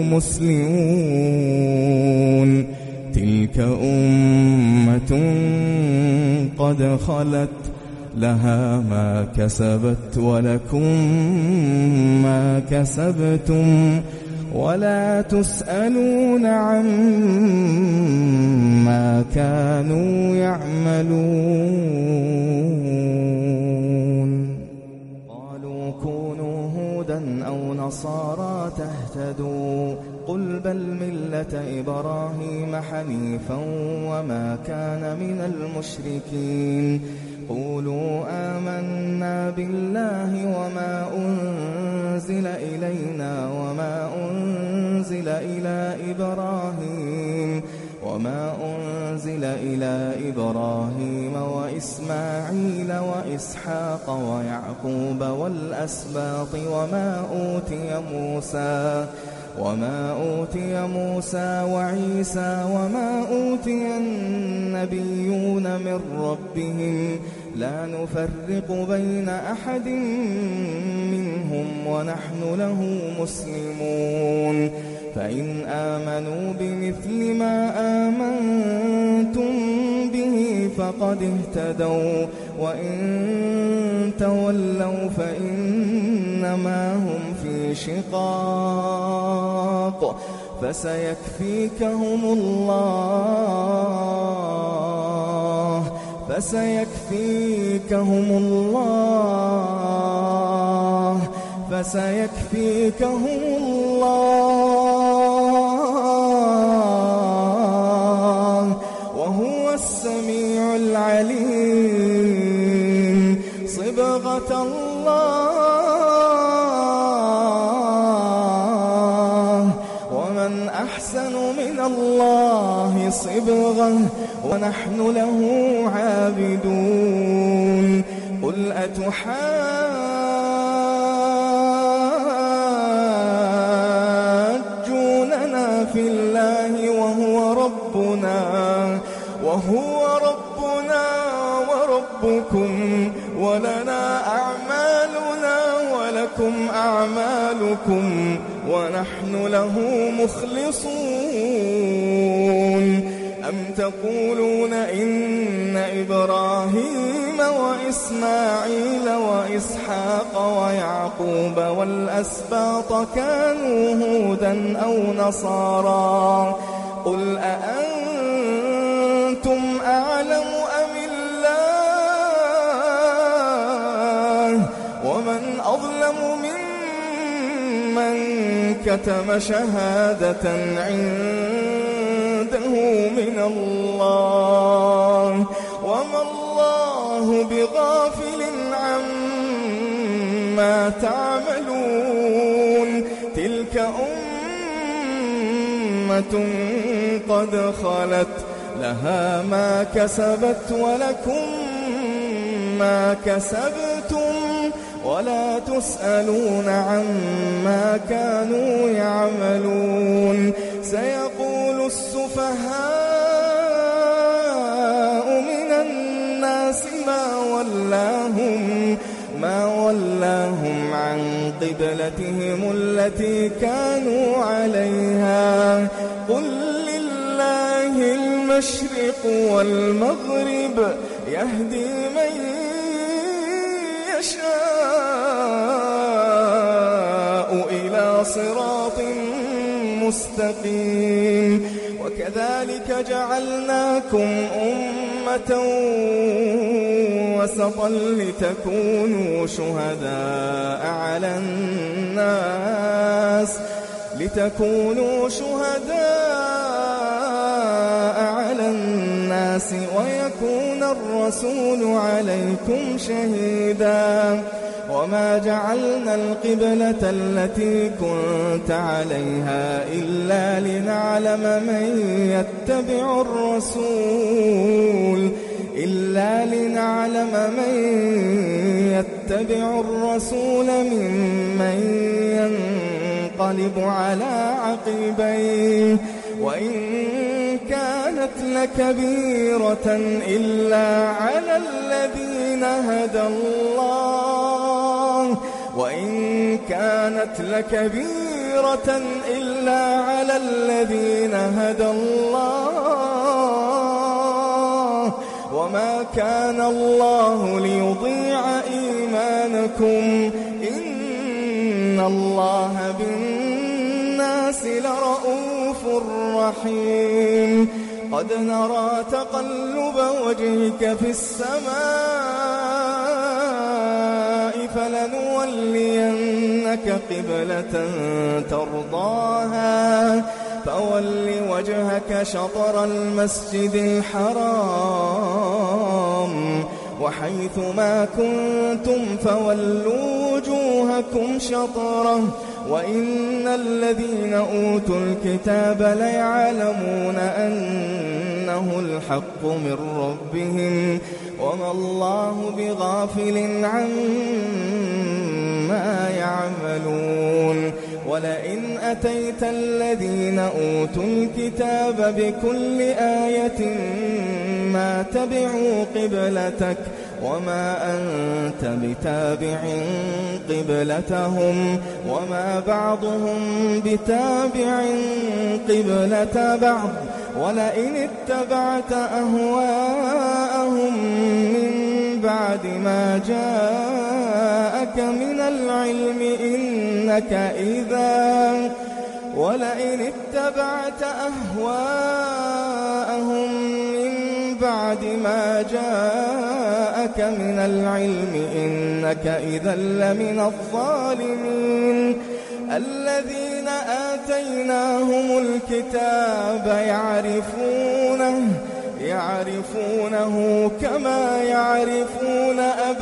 A: مسلمون. تلك أمة قد خلت لها ما كسبت ولكم ما كسبتم ولا تسألون عما كانوا يعملون. قالوا كونوا هودا أو نصارى تهتدوا قل بل ملة إبراهيم حنيفا وما كان من المشركين. قولوا آمنا بالله وما أنزل إلينا وما أنزل إلى إبراهيم وما أنزل إلى إبراهيم وإسماعيل وإسحاق ويعقوب والأسباط وما أوتي موسى وما أوتي موسى وعيسى وما أوتي النبيون من ربهم لا نفرق بين أحد منهم ونحن له مسلمون. فإن آمنوا بمثل ما آمنتم به فقد اهتدوا وإن تولوا فإنما هم في شقاق فسيكفيكهم الله فسيكفيكهم الله فسيكفيكهم الله وهو السميع العليم. صبغة الله ومن أحسن من الله صبغة ونحن له عابدون. قل أتحاجوننا في الله وهو ربنا وهو ربنا وربكم ولنا أعمالنا ولكم أعمالكم ونحن له مخلصون. أم تقولون إن إبراهيم وإسماعيل وإسحاق ويعقوب والأسباط كانوا هودا أو نصارى قل أأنتم أعلم أم الله ومن أظلم ممن كتم شهادة عنده من الله وما الله بغافل عما تعملون. تلك أمة قد خلت لها ما كسبت ولكم ما كسبتم ولا تسألون عما كانوا يعملون. سيقول السفهاء من الناس ما ولاهم ما ولاهم عن قبلتهم التي كانوا عليها قل لله المشرق والمغرب يهدي من يشاء إلى صراط مستقيم. وكذلك جعلناكم أمة وسطا لتكونوا شهداء على الناس لتكونوا شهداء على الناس ويكون الرسول عليكم شهيدا. وما جعلنا القبلة التي كنت عليها إلا لنعلم من يتبع الرسول إلا لنعلم من يتبع الرسول ممن ينقلب على عقبيه وإن كانت لكبيرة إلا على الذين هدى الله وإن كانت لكبيرة إلا على الذين هدى الله وما كان الله ليضيع إيمانكم إن الله بالناس لرؤوف رحيم. قد نرى تقلب وجهك في السماء فلنولينك قبلة ترضاها فول وجهك شطر المسجد الحرام وحيث ما كنتم فولوا وجوهكم شطره وإن الذين أوتوا الكتاب ليعلمون أنه الحق من ربهم وما الله بغافل عما يعملون. ولئن أتيت الذين أوتوا الكتاب بكل آية ما تبعوا قبلتك وما أنت بتابع قبلتهم وما بعضهم بتابع قبلة بعض ولئن اتبعت أهواءهم من بعد ما جاءك من العلم إنك إذا ولئن اتبعت أهواءهم من بعد بعد ما جاءك من العلم إنك إذا لمن الظالمين الذين آتيناهم الكتاب يعرفونه يعرفونه كما يعرفون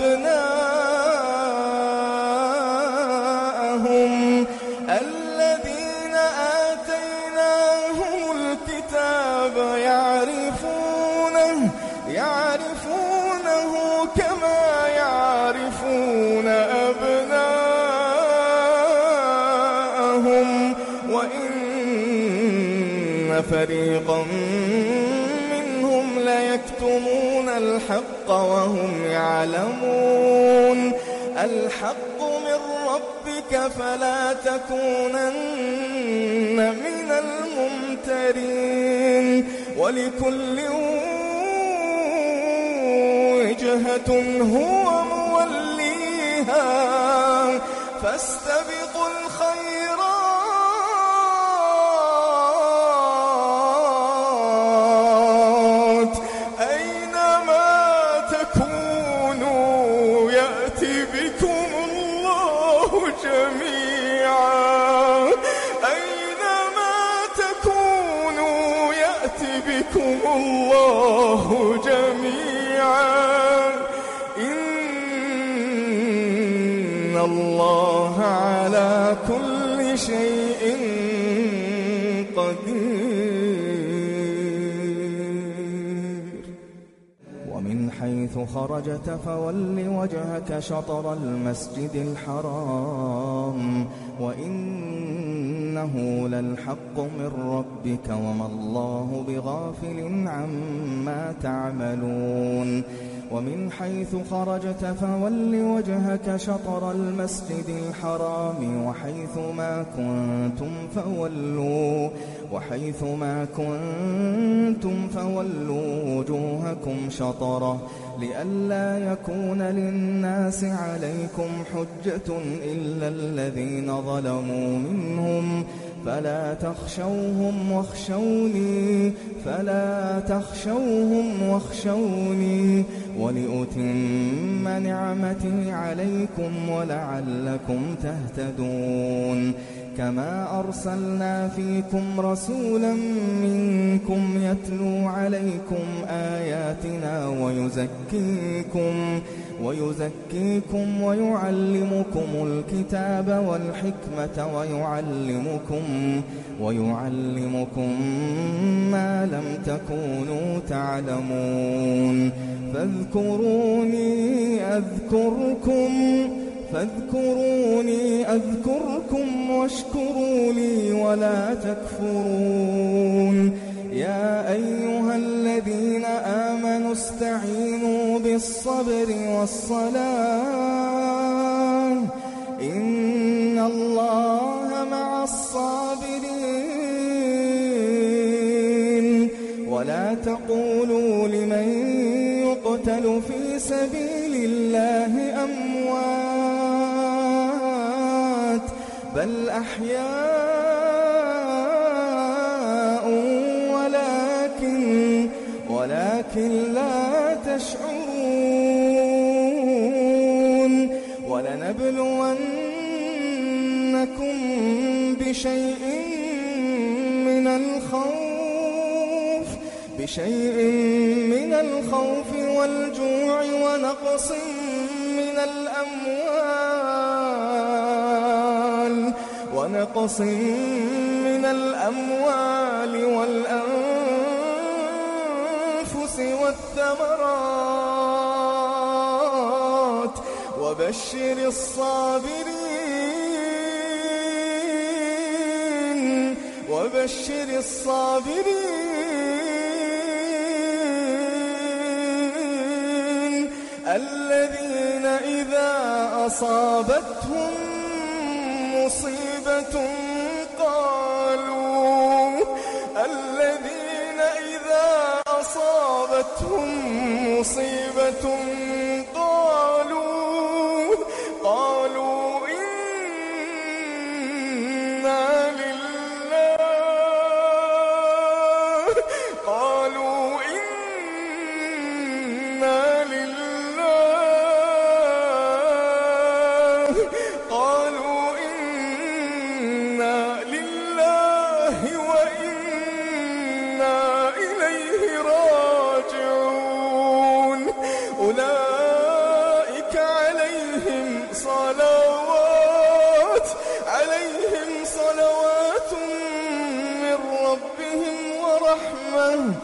A: أبناءهم الذين آتيناهم الكتاب يعرفونه يعرفونه كما يعرفون أبناءهم وإن فريقا منهم ليكتمون الحق وهم يعلمون الحق من ربك فلا تكونن من الممترين ولكل وجهة هو موليها فاستبقوا الخيرات أينما تكونوا يأتي بكم الله جميعا أينما تكونوا يأتي بكم الله جميعا إن الله على كل شيء قدير ومن حيث خرجت فول وجهك شطر المسجد الحرام وإنه للحق من ربك وما الله بغافل عما تعملون ومن حيث خرجت فول وجهك شطر المسجد الحرام وحيث ما كنتم فولوا وحيث ما كنتم فولوا وجوهكم شطره لئلا يكون للناس عليكم حجة إلا الذين ظلموا منهم فلا تخشوهم واخشوني فلا تخشوهم واخشوني ولأتم نعمتي عليكم ولعلكم تهتدون كما أرسلنا فيكم رسولا منكم يتلو عليكم آياتنا ويزكيكم ويزكيكم ويعلمكم الكتاب والحكمة ويعلمكم ويعلمكم ما لم تكونوا تعلمون فاذكروني أذكركم فاذكروني أذكركم واشكروا لي ولا تكفرون يا أيها الذين آمنوا استعينوا بالصبر والصلاة إن الله مع الصابرين ولا تقولوا لمن يقتل في سبيل الله أموات بل أحياء ولكن ولكن لا تشعرون ولنبلونكم بشيء من الخوف بشيء من الخوف والجوع ونقص من الأموال ونقص من الأموال والأنفس والثمرات وبشر الصابرين وبشر الصابرين الذين إذا أصابتهم مصيبة قالوا الذين إذا أصابتهم مصيبة قالوا قالوا إنا لله قالوا إنا القيامة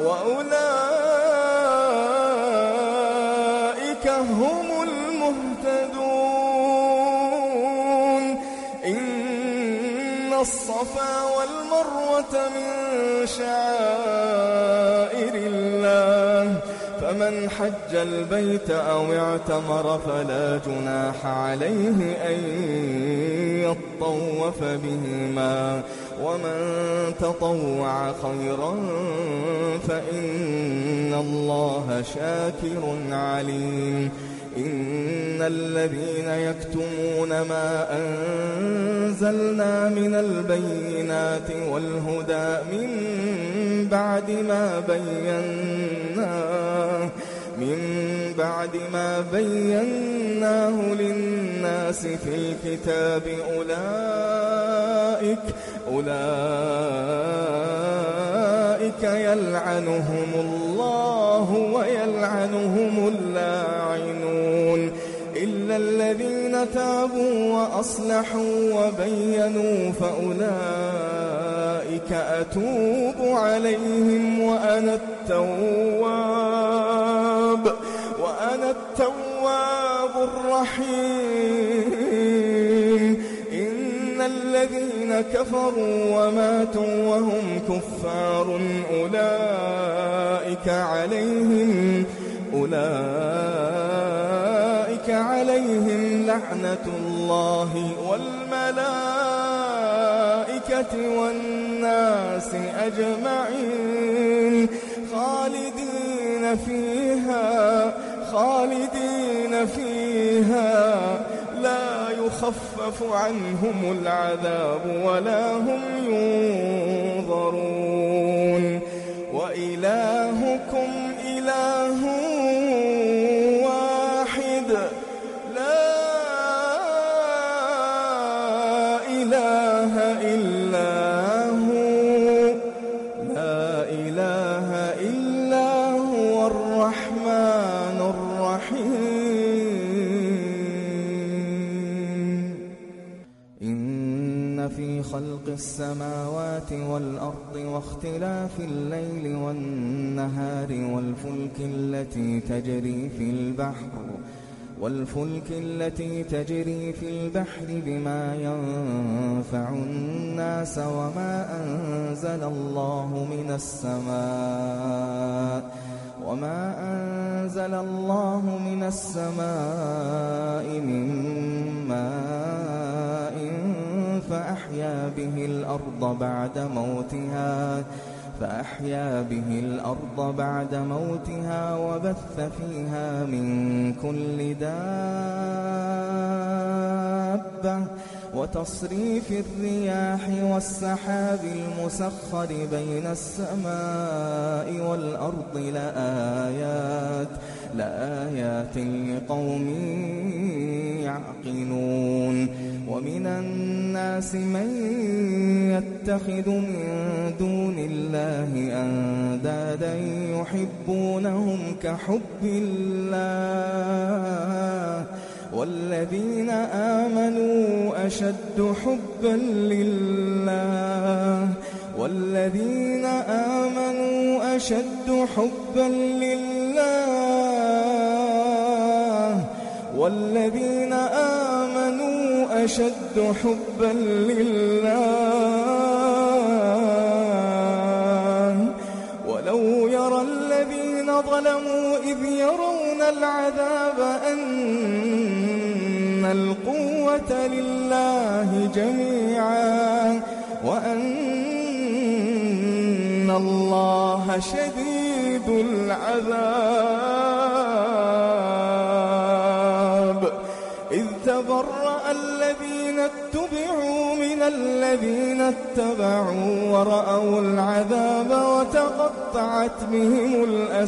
A: وأولئك هم المهتدون. إن الصفا والمروة من شعائر الله فمن حج البيت أو اعتمر فلا جناح عليه أن يطوف بهما ومن تطوع خيرا فإن الله شاكر عليم. إن الذين يكتمون ما أنزلنا من البينات والهدى من بعد ما بيناه من بعد ما بيناه للناس في الكتاب أولئك أولئك يلعنهم الله ويلعنهم اللاعنون إلا الذين تابوا وأصلحوا وبينوا فأولئك أتوب عليهم وأنا التواب وأنا التواب الرحيم. إن الذين كفروا وماتوا وهم كفار أولئك عليهم أولئك عليهم لعنة الله والملائكة والناس أجمعين خالدين فيها خالدين فيها لا يخفف عنهم العذاب ولا هم ينظرون. وإلهكم إله واحد لا إله إلا هو لا إله إلا هو الرحمن الرحيم. إن في خلق السماوات والأرض واختلاف الليل والنهار والفلك التي تجري في البحر والفلك التي تجري في البحر بما ينفع الناس وما أنزل الله من السماء وما أنزل الله من السماء من ماء فأحيا به الأرض بعد موتها فأحيا به الأرض بعد موتها وبث فيها من كل دابة وتصريف الرياح والسحاب المسخر بين السماء والأرض لآيات لآيات لقوم يعقلون. ومن الناس من يتخذ من دون الله أندادا يحبونهم كحب الله والذين آمنوا أشد حبا لله والذين آمنوا أشد حبا لله والذين آمنوا أشد حبا لله ولو يرى الذين ظلموا إذ يرون العذاب أن القوة لله جميعا وأن الله شديد العذاب إذ تبرأ الذين اتبعوا من الذين اتبعوا ورأوا العذاب وتقطعت بهم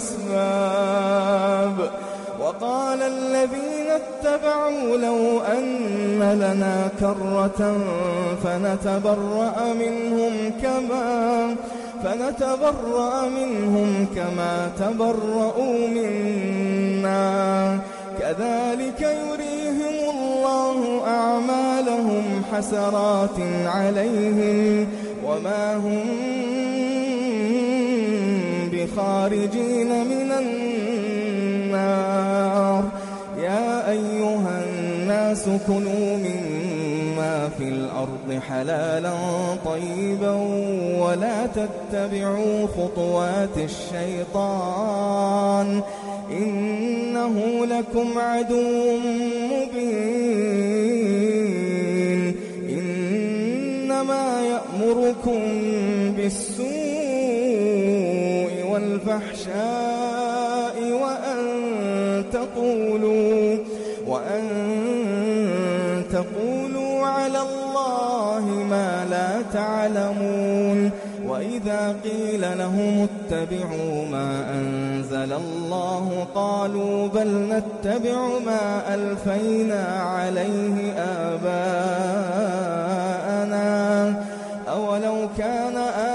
A: الأسباب وقال الذين اتبعوا لو أن لنا كرة فنتبرأ منهم كما فنتبرأ منهم كما تبرؤوا منا كذلك يريهم الله أعمالهم حسرات عليهم وما هم خارجين من النار. يا أيها الناس كلوا مما في الأرض حلالا طيبا ولا تتبعوا خطوات الشيطان إنه لكم عدو مبين. إنما يأمركم بالسوء والفحشاء وأن تقولوا وأن تقولوا على الله ما لا تعلمون. وإذا قيل لهم اتبعوا ما أنزل الله قالوا بل نتبع ما ألفينا عليه آباءنا أولو كان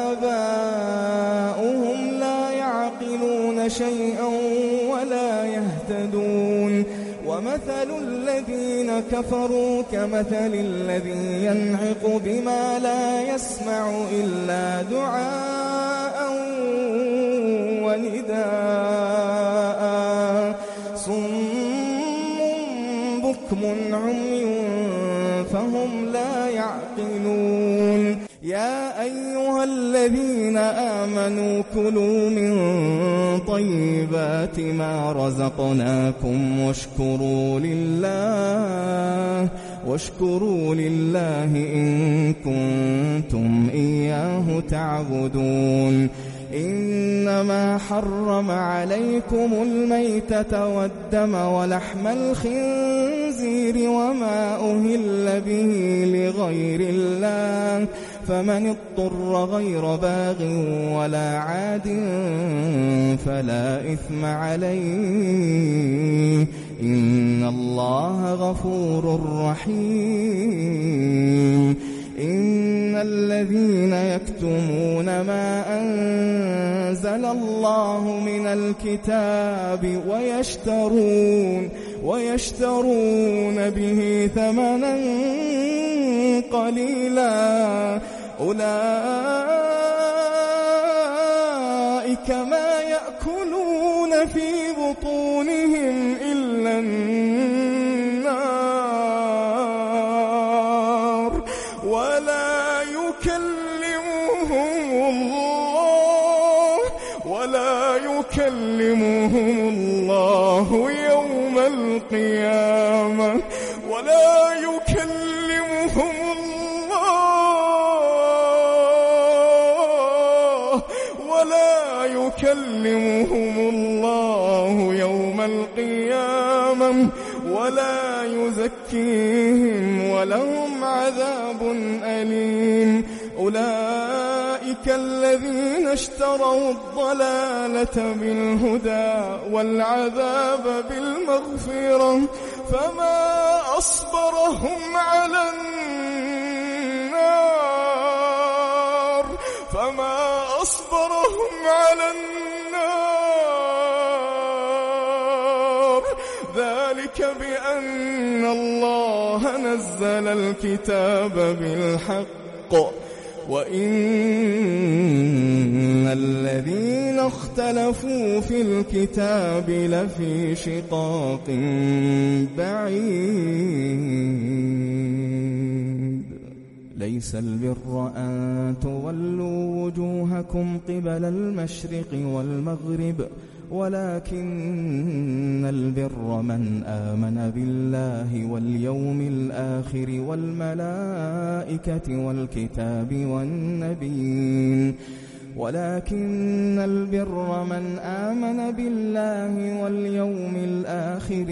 A: آباؤهم لا يعقلون شيئا ولا يهتدون. ومثل الذين كفروا كمثل الذي ينعق بما لا يسمع إلا دعاء ونداء صم بكم عمي فهم لا يعقلون. يا أيها الذين آمنوا كلوا من طيبات ما رزقناكم واشكروا لله واشكروا لله إن كنتم إياه تعبدون. إنما حرم عليكم الميتة والدم ولحم الخنزير وما أهل به لغير الله فمن اضطر غير باغ ولا عاد فلا إثم عليه إن الله غفور رحيم. إن الذين يكتمون ما أنزل الله من الكتاب ويشترون ويشترون به ثمنا قليلا أولئك ما يأكلون في بطونهم إلا النار ولا يكلمهم الله ولا يكلمهم الله يوم القيامة ولا يكلمهم ولا يكلمهم الله يوم القيامة ولا يزكيهم ولهم عذاب أليم. أولئك الذين اشتروا الضلالة بالهدى والعذاب بالمغفرة فما أصبرهم على النار فما أصبرهم على النار ذلك بأن الله نزل الكتاب بالحق وإن الذين اختلفوا في الكتاب لفي شقاق بعيد. ليس البر أن تولوا وجوهكم قبل المشرق والمغرب ولكن البر من آمن بالله واليوم الآخر والملائكة والكتاب والنبيين ولكن البر من آمن بالله واليوم الآخر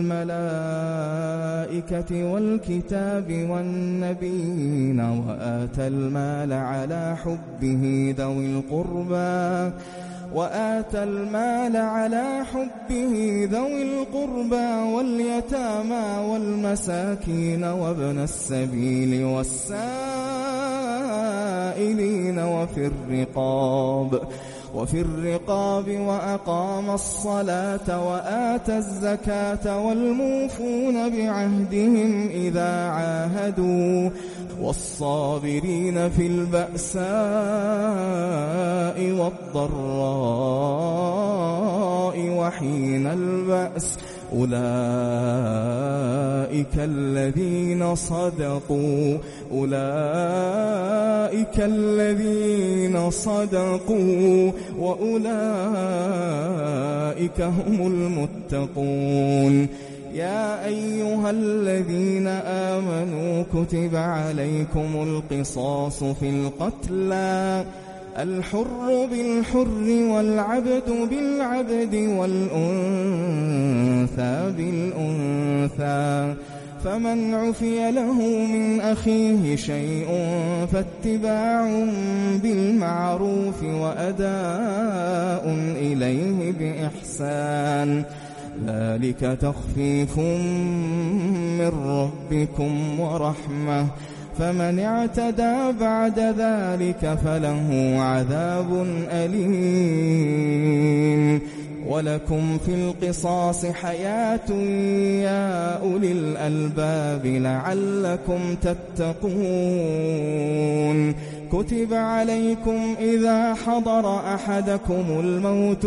A: والملائكة والكتاب والنبيين وآتى المال على حبه ذوي القربى وآتى المال على حبه ذوي القربى واليتامى والمساكين وابن السبيل والسائلين السائلين وفي الرقاب وفي الرقاب وأقام الصلاة وآتى الزكاة والموفون بعهدهم إذا عاهدوا والصابرين في البأساء والضراء وحين البأس أولئك الذين صدقوا أولئك الذين صدقوا وأولئك هم المتقون. يا أيها الذين آمنوا كتب عليكم القصاص في القتلى الحر بالحر والعبد بالعبد والأنثى بالأنثى فمن عفي له من أخيه شيء فاتباع بالمعروف وأداء إليه بإحسان ذلك تخفيف من ربكم ورحمة فمن اعتدى بعد ذلك فله عذاب أليم. ولكم في القصاص حياة يا أولي الألباب لعلكم تتقون. كتب عليكم إذا حضر أحدكم الموت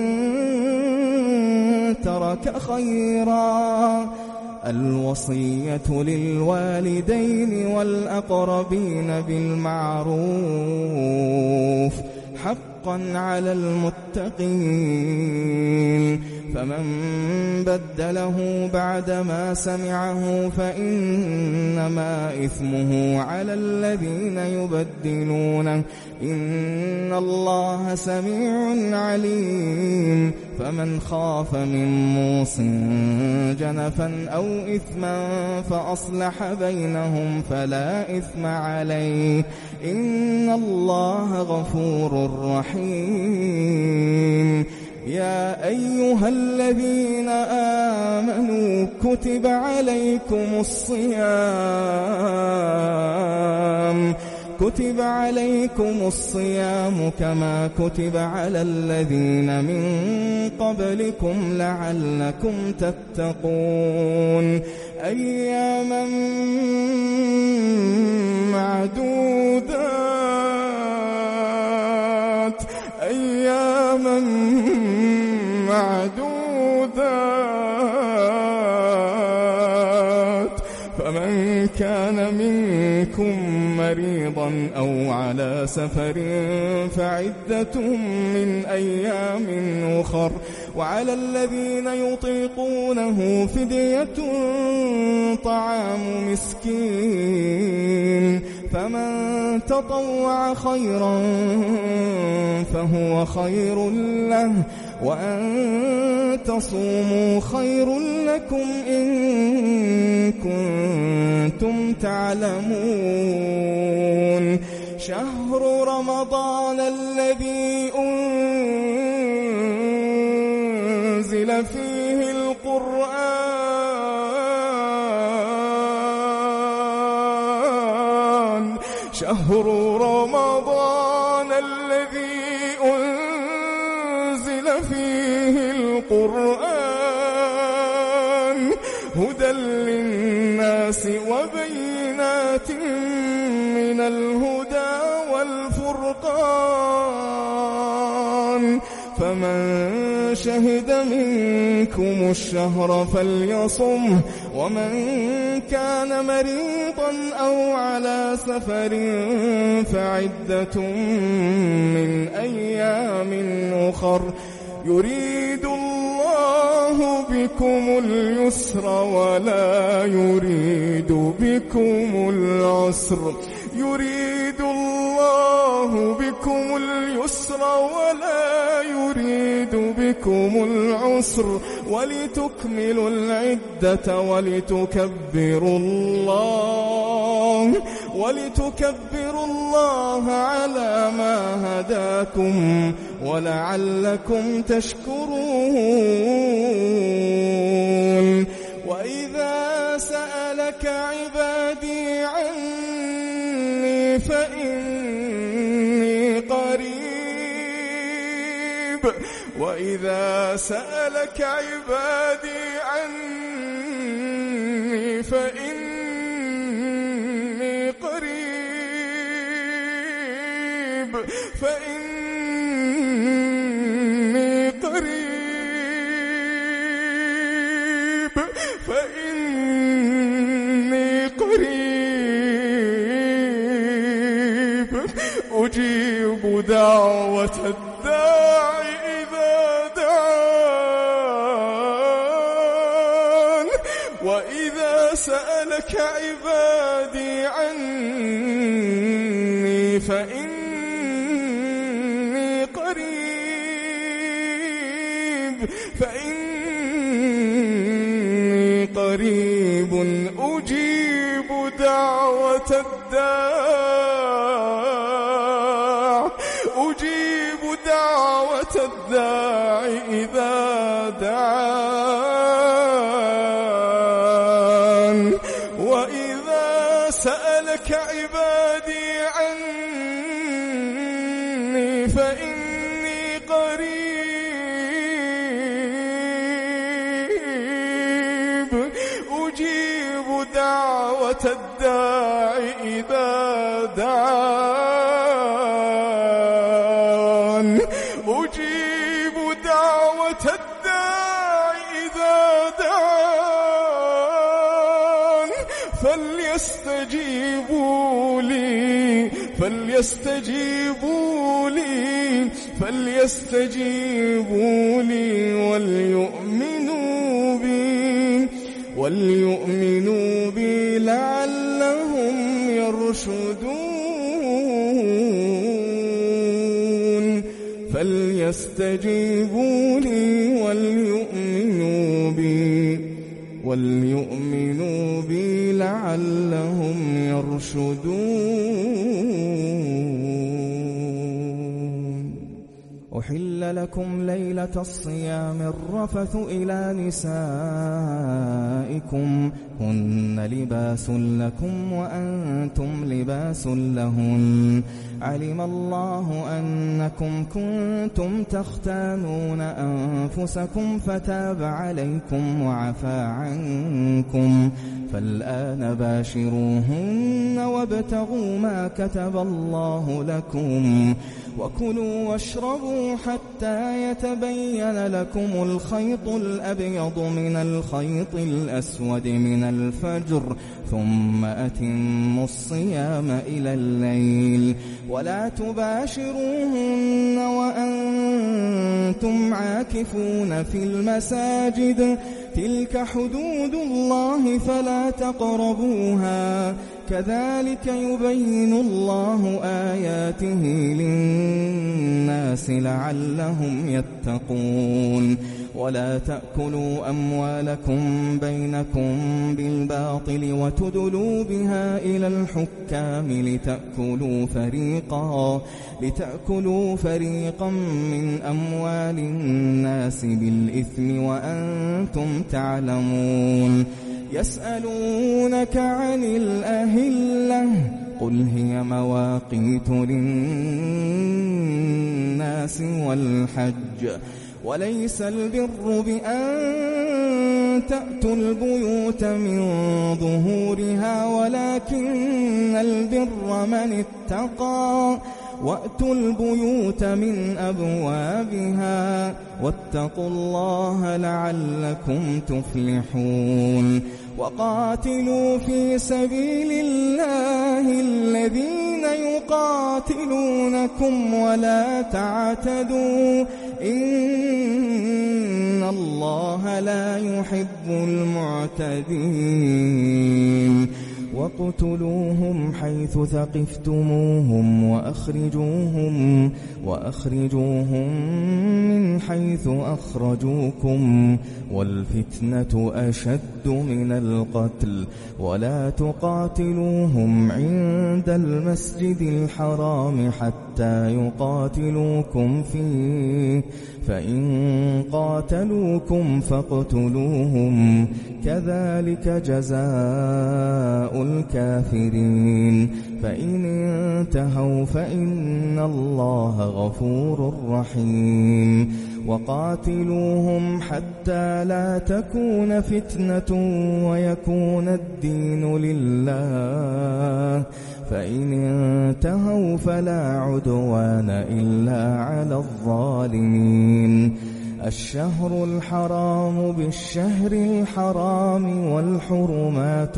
A: إن ترك خيرا الوصية للوالدين والأقربين بالمعروف حقا على المتقين. فمن بدله بعدما سمعه فإنما إثمه على الذين يبدلونه إن الله سميع عليم. فمن خاف من موص جنفا أو إثما فأصلح بينهم فلا إثم عليه إن الله غفور رحيم. يا أيها الذين آمنوا كتب عليكم الصيام كتب عليكم الصيام كما كتب على الذين من قبلكم لعلكم تتقون أياما معدودات أياما معدودات فمن كان منكم مريضا أو على سفر فعدة من أيام أخر وعلى الذين يطيقونه فدية طعام مسكين فمن تطوع خيرا فهو خير له وأن تصوموا خير لكم إن كنتم تعلمون. شهر رمضان الذي أنزل فيه القرآن شهر رمضان الذي أنزل فيه القرآن هدى للناس وبينات من الهدى والفرقان فمن شهد منكم الشهر فليصمه ومن كان مريضا أو على سفر فعدة من أيام أخر يريد الله بكم اليسر ولا يريد بكم العسر يريد الله بكم اليسر ولا يريد بكم العسر ولتكملوا العدة ولتكبروا الله ولتكبروا الله على ما هداكم ولعلكم تشكرون. وإذا سألك عبادي عني فإني وإذا سألك عبادي عني فإني قريب فإني قريب فإني قريب أجيب دعوة الداع إذا دعان وإذا سألك عبادي عني فإني قريب فإني قريب أجيب دعوة الداع أجيب دعوة الداع إذا دعان وإذا سألك عبادي عني فإني قريب أجيب دعوة الداع إذا دعان أجيب دعوة الداع إذا دعان فليستجيبوا لي فليستجيبوا لي فليستجيبوا لي وليؤمنوا بي وليؤمنوا بي لعلهم يرشدون فليستجيبوا لي وليؤمنوا بي وليؤمنوا بي لعلهم يرشدون. أحل لكم ليلة الصيام الرفث إلى نسائكم هن لباس لكم وأنتم لباس لهن علم الله أنكم كنتم تختانون أنفسكم فتاب عليكم وعفى عنكم فالآن باشروهن وابتغوا ما كتب الله لكم وكلوا واشربوا حتى يتبين لكم الخيط الأبيض من الخيط الأسود من الفجر ثم أتموا الصيام إلى الليل ولا تباشروهن وأنتم عاكفون في المساجد تلك حدود الله فلا تقربوها كذلك يبين الله آياته للناس لعلهم يتقون ولا تأكلوا أموالكم بينكم بالباطل وتدلوا بها إلى الحكام لتأكلوا فريقا لتأكلوا فريقا من أموال الناس بالإثم وأنتم تعلمون يسألونك عن الأهلة قل هي مواقيت للناس والحج وليس البر بأن تأتوا البيوت من ظهورها ولكن البر من اتقى وأتوا البيوت من أبوابها واتقوا الله لعلكم تفلحون وقاتلوا في سبيل الله الذين يقاتلونكم ولا تعتدوا إن الله لا يحب المعتدين وَاقْتُلُوهُمْ حَيْثُ ثَقِفْتُمُوهُمْ وَأَخْرِجُوهُمْ وَأَخْرِجُوهُمْ مِنْ حَيْثُ أَخْرَجُوكُمْ وَالْفِتْنَةُ أَشَدُّ مِنَ الْقَتْلِ وَلَا تُقَاتِلُوهُمْ عِندَ الْمَسْجِدِ الْحَرَامِ حَتَّى حتى يقاتلوكم فيه فإن قاتلوكم فاقتلوهم كذلك جزاء الكافرين فإن انتهوا فإن الله غفور رحيم وقاتلوهم حتى لا تكون فتنة ويكون الدين لله فإن انتهوا فلا عدوان إلا على الظالمين الشهر الحرام بالشهر الحرام والحرمات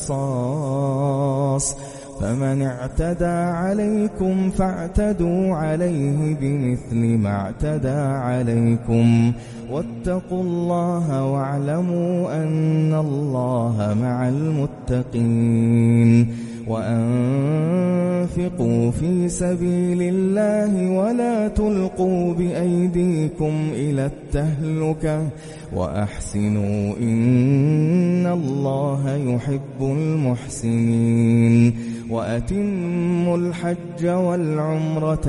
A: قصاص فمن اعتدى عليكم فاعتدوا عليه بمثل ما اعتدى عليكم واتقوا الله واعلموا أن الله مع المتقين وأنفقوا في سبيل الله ولا تلقوا بأيديكم إلى التهلكة وأحسنوا إن الله يحب المحسنين وأتموا الحج والعمرة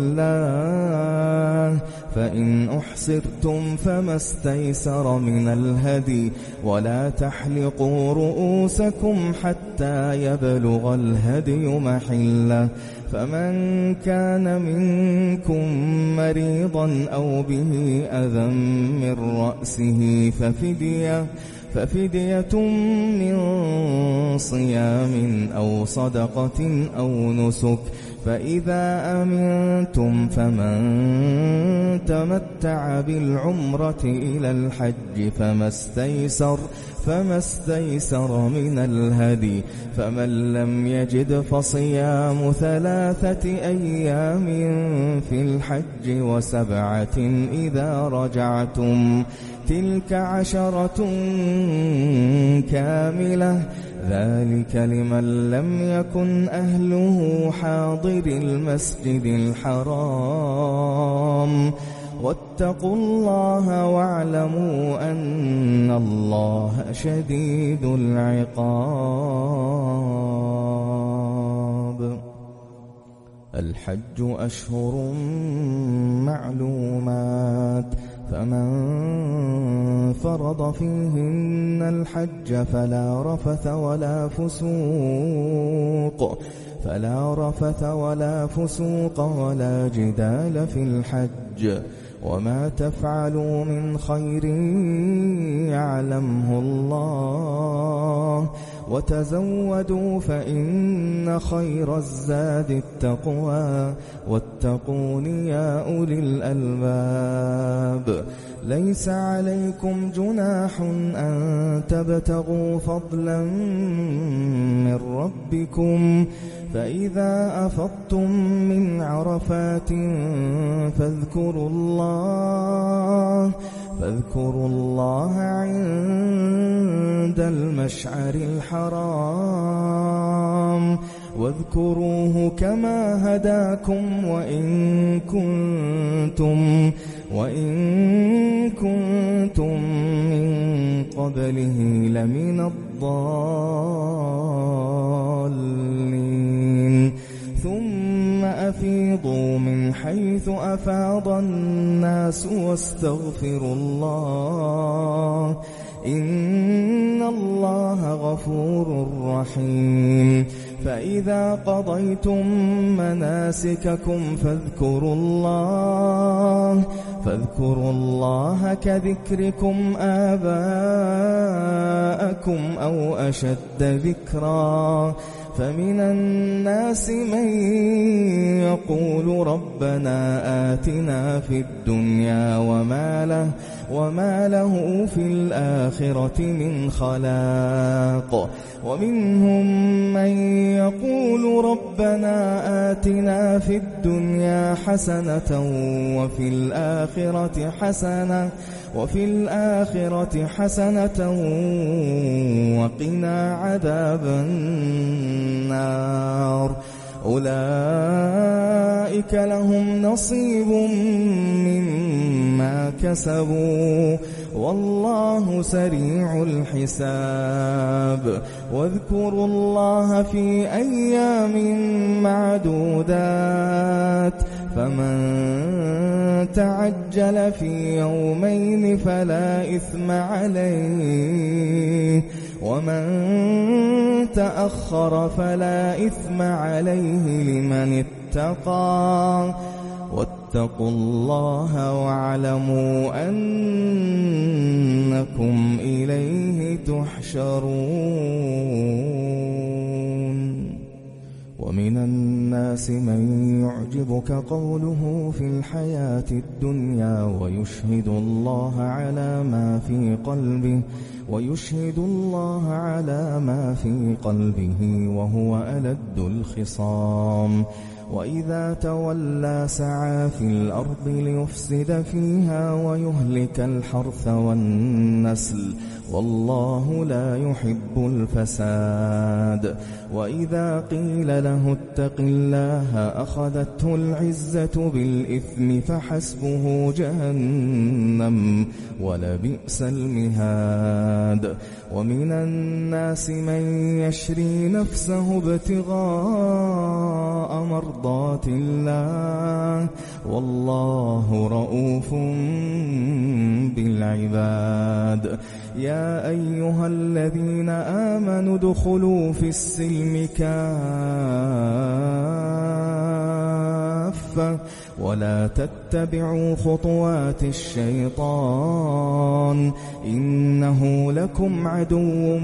A: لله فإن أحصرتم فما استيسر من الهدي ولا تحلقوا رؤوسكم حتى يبلغ الهدي محله فمن كان منكم مريضا أو به أذى من رأسه ففدية ففدية من صيام أو صدقة أو نسك فإذا أمنتم فمن تمتع بالعمرة إلى الحج فما استيسر فما استيسر من الهدي فمن لم يجد فصيام ثلاثة أيام في الحج وسبعة إذا رجعتم تلك عشرة كاملة ذلك لمن لم يكن أهله حاضر المسجد الحرام واتقوا الله واعلموا أن الله شديد العقاب الحج أشهر معلومات فمن فرض فيهن الحج فلا رفث ولا فسوق فلا رفث ولا فسوق ولا جدال في الحج وما تفعلوا من خير يعلمه الله وتزودوا فإن خير الزاد التقوى واتقون يا أولي الألباب ليس عليكم جناح أن تبتغوا فضلا من ربكم فإذا أفضتم من عرفات فاذكروا الله فاذكروا الله عند المشعر الحرام واذكروه كما هداكم وإن كنتم وإن كنتم من قبله لمن الضالين ثم أفيضوا من حيث أفاض الناس واستغفروا الله إن الله غفور رحيم فإذا قضيتم مناسككم فاذكروا الله فاذكروا الله كذكركم آباءكم أو أشد ذكرا فمن الناس من يقول ربنا آتنا في الدنيا وما له وما له في الآخرة من خلاق ومنهم من يقول ربنا آتنا في الدنيا حسنة وفي الآخرة حسنة وفي الآخرة حسنة وقنا عذاب النار أولئك لهم نصيب مما كسبوا والله سريع الحساب. واذكروا الله في أيام معدودات فمن تعجل في يومين فلا إثم عليه ومن تأخر فلا إثم عليه لمن اتقى واتقوا الله واعلموا أنكم إليه تحشرون. ومن الناس من يعجبك قوله في الحياة الدنيا ويشهد الله على ما في قلبه ويشهد الله على ما في قلبه وهو ألد الخصام وإذا تولى سعى في الأرض ليفسد فيها ويهلك الحرث والنسل والله لا يحب الفساد. وإذا قيل له اتق الله أخذته العزة بالإثم فحسبه جهنم ولبئس المهاد. ومن الناس من يشري نفسه ابتغاء مرضات الله والله رؤوف بالعباد. يا أيها الذين آمنوا ادخلوا في السلم كافة ولا تتبعوا خطوات الشيطان إنه لكم عدو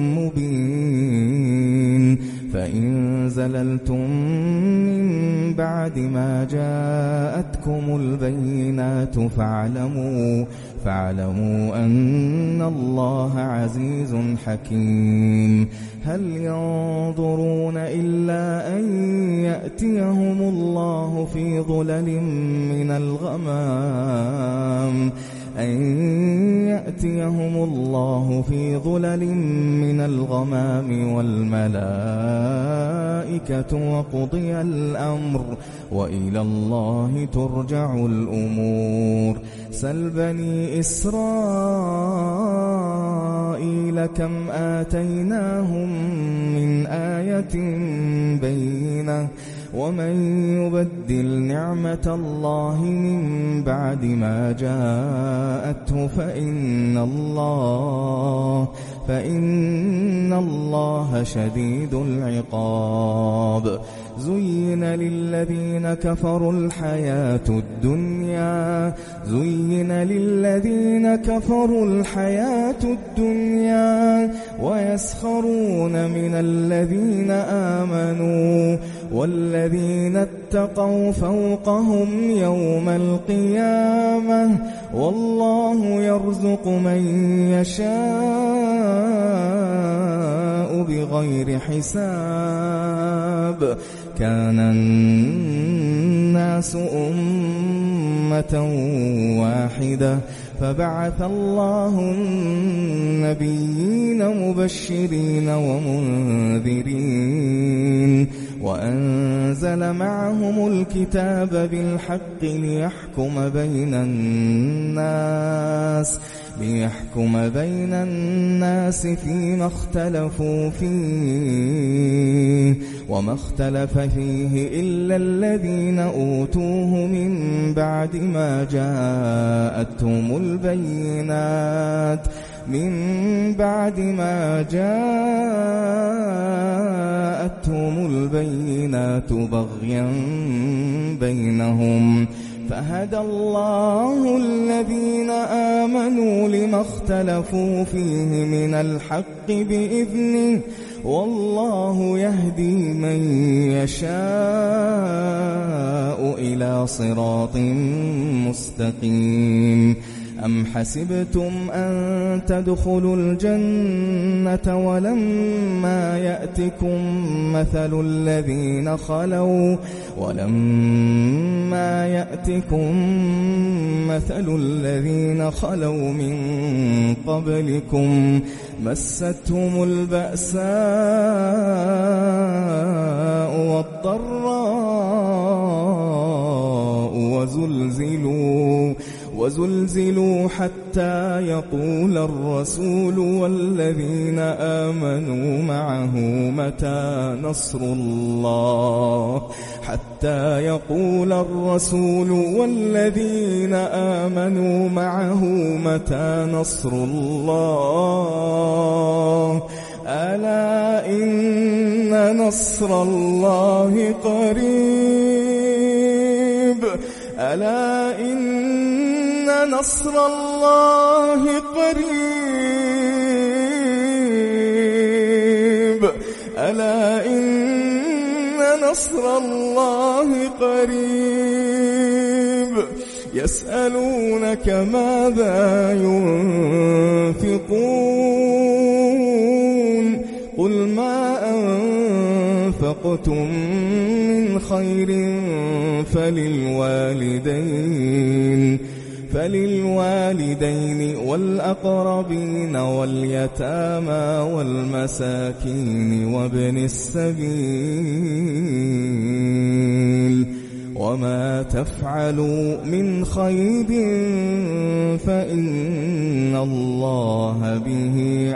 A: مبين. فإن زللتم من بعد ما جاءتكم البينات فاعلموا فاعلموا أن الله عزيز حكيم. هل ينظرون إلا أن يأتيهم الله في ظلل من الغمام أن يأتيهم الله في ظلل من الغمام والملائكة وقضي الأمر وإلى الله ترجع الأمور. سل بني إسرائيل كم آتيناهم من آية بينة ومن يبدل نعمة الله من بعد ما جاءته فإن الله فإن الله شديد العقاب. زين للذين كفروا الحياة الدنيا زين للذين كفروا الحياة الدنيا ويسخرون من الذين آمنوا والذين اتقوا فوقهم يوم القيامة والله يرزق من يشاء بغير حساب. كان الناس أمة واحدة فبعث الله النبيين مبشرين ومنذرين وأنزل معهم الكتاب بالحق ليحكم بين الناس ليحكم بين الناس فيما اختلفوا فيه وما اختلف فيه إلا الذين أوتوه من بعد ما جاءتهم البينات من بعد ما جاءتهم البينات بغيا بينهم فهدى الله الذين آمنوا لما اختلفوا فيه من الحق بإذنه والله يهدي من يشاء إلى صراط مستقيم. أم حسبتم أن تدخلوا الجنة ولما يأتكم مثل الذين خلوا ولما يأتكم مثل الذين خلوا من قبلكم مستهم البأساء والضراء وزلزلوا وزلزلوا حتى يقول الرسول والذين آمنوا معه متى نصر الله حتى يقول الرسول والذين آمنوا معه متى نصر الله ألا إن نصر الله قريب ألا إن نصر الله قريب ألا إن نصر الله قريب يسألونك ماذا ينفقون قل ما أنفقتم من خير فللوالدين فللوالدين والأقربين واليتامى والمساكين وابن السبيل وما تفعلوا من خير فإن الله به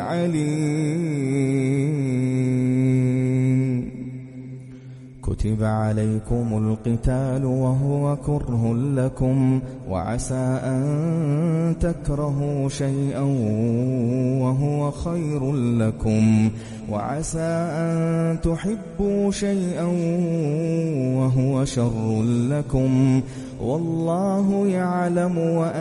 A: عليم. كتب عليكم القتال وهو كره لكم وعسى أن تكرهوا شيئا وهو خير لكم وعسى أن تحبوا شيئا وهو شر لكم والله يعلم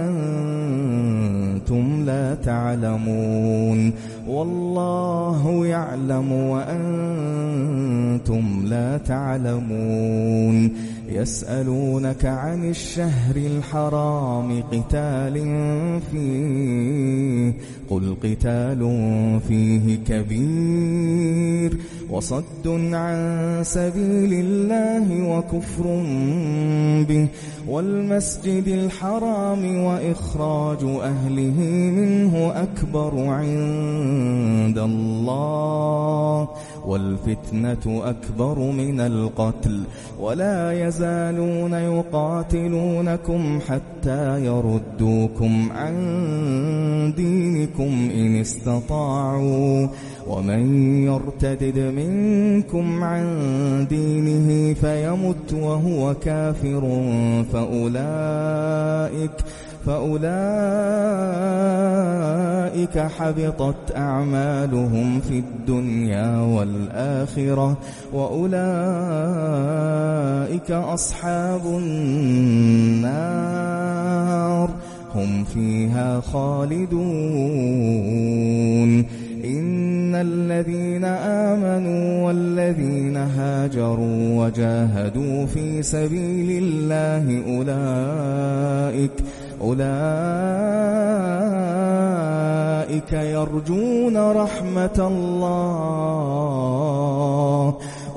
A: وأنتم لا تعلمون والله يعلم وأنتم لا تعلمون يسألونك عن الشهر الحرام قتال فيه قل قتال فيه كبير وصد عن سبيل الله وكفر به والمسجد الحرام وإخراج أهله منه أكبر عند الله والفتنة أكبر من القتل ولا يزالون يقاتلونكم حتى يردوكم عن دينكم إن استطاعوا ومن يرتدد منكم عن دينه فيمت وهو كافر فأولئك فأولئك حبطت أعمالهم في الدنيا والآخرة وأولئك أصحاب النار هم فيها خالدون. إن الذين آمنوا والذين هاجروا وجاهدوا في سبيل الله أولئك أولئك يرجون رحمة الله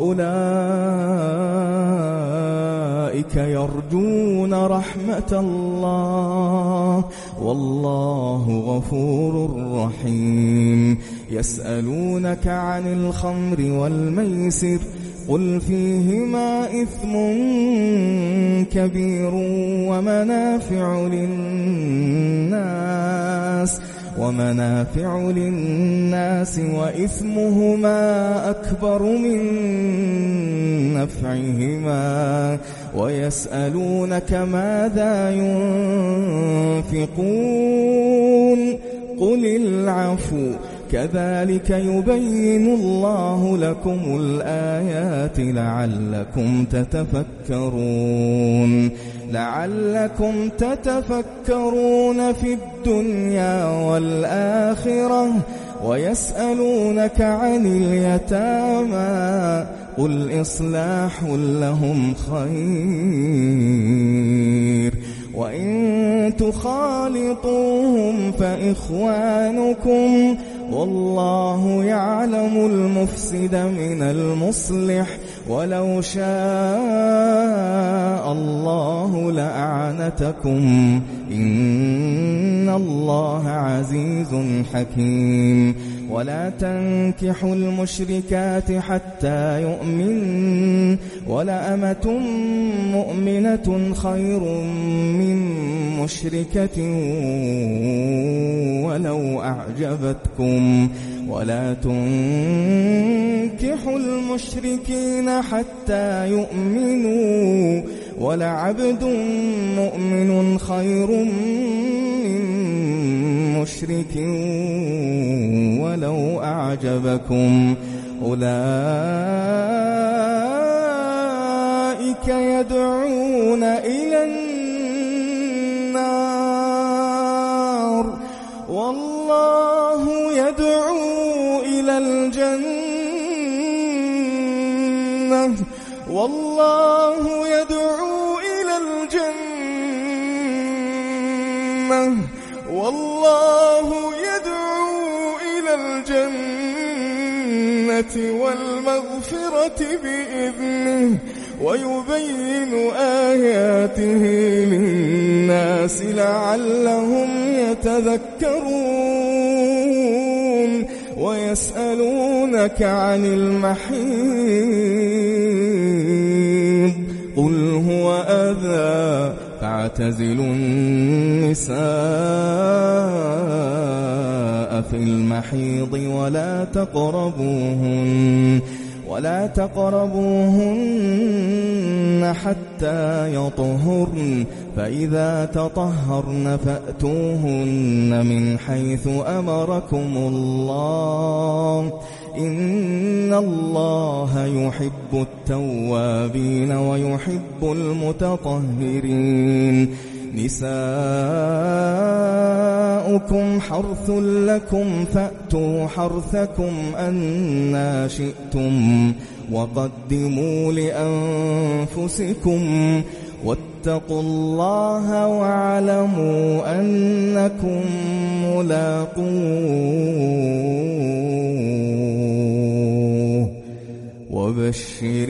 A: أولئك يرجون رحمة الله والله غفور رحيم. يسألونك عن الخمر والميسر قل فيهما إثم كبير ومنافع للناس ومنافع للناس وإثمهما أكبر من نفعهما ويسألونك ماذا ينفقون قل العفو كذلك يبين الله لكم الآيات لعلكم تتفكرون لعلكم تتفكرون في الدنيا والآخرة. ويسألونك عن اليتامى قل إصلاح لهم خير وإن تخالطوا إخوانكم والله يعلم المفسد من المصلح ولو شاء الله لأعنتكم إن الله عزيز حكيم ولا تنكحوا المشركات حتى يؤمن ولأمة مؤمنة خير من مشركة ولو أعجبتكم ولا تنكحوا المشركين حتى يؤمنوا ولعبد مؤمن خير من مشرك ولو أعجبكم أولئك يدعون إلى النار والله يدعو إلى الجنة والله يدعو إلى الجنة والله يدعو إلى الجنة والمغفرة بإذنه ويبين آياته للناس لعلهم يتذكرون ويسألونك عن المحيض قل هو أذى فاعتزلوا النساء في المحيض ولا تقربوهن ولا تقربوهن حتى يطهرن فإذا تطهرن فأتوهن من حيث أمركم الله إن الله يحب التوابين ويحب المتطهرين نساؤكم حرث لكم فأتوا حرثكم أنى شئتم وقدموا لأنفسكم واتقوا الله واعلموا أنكم ملاقوه وبشر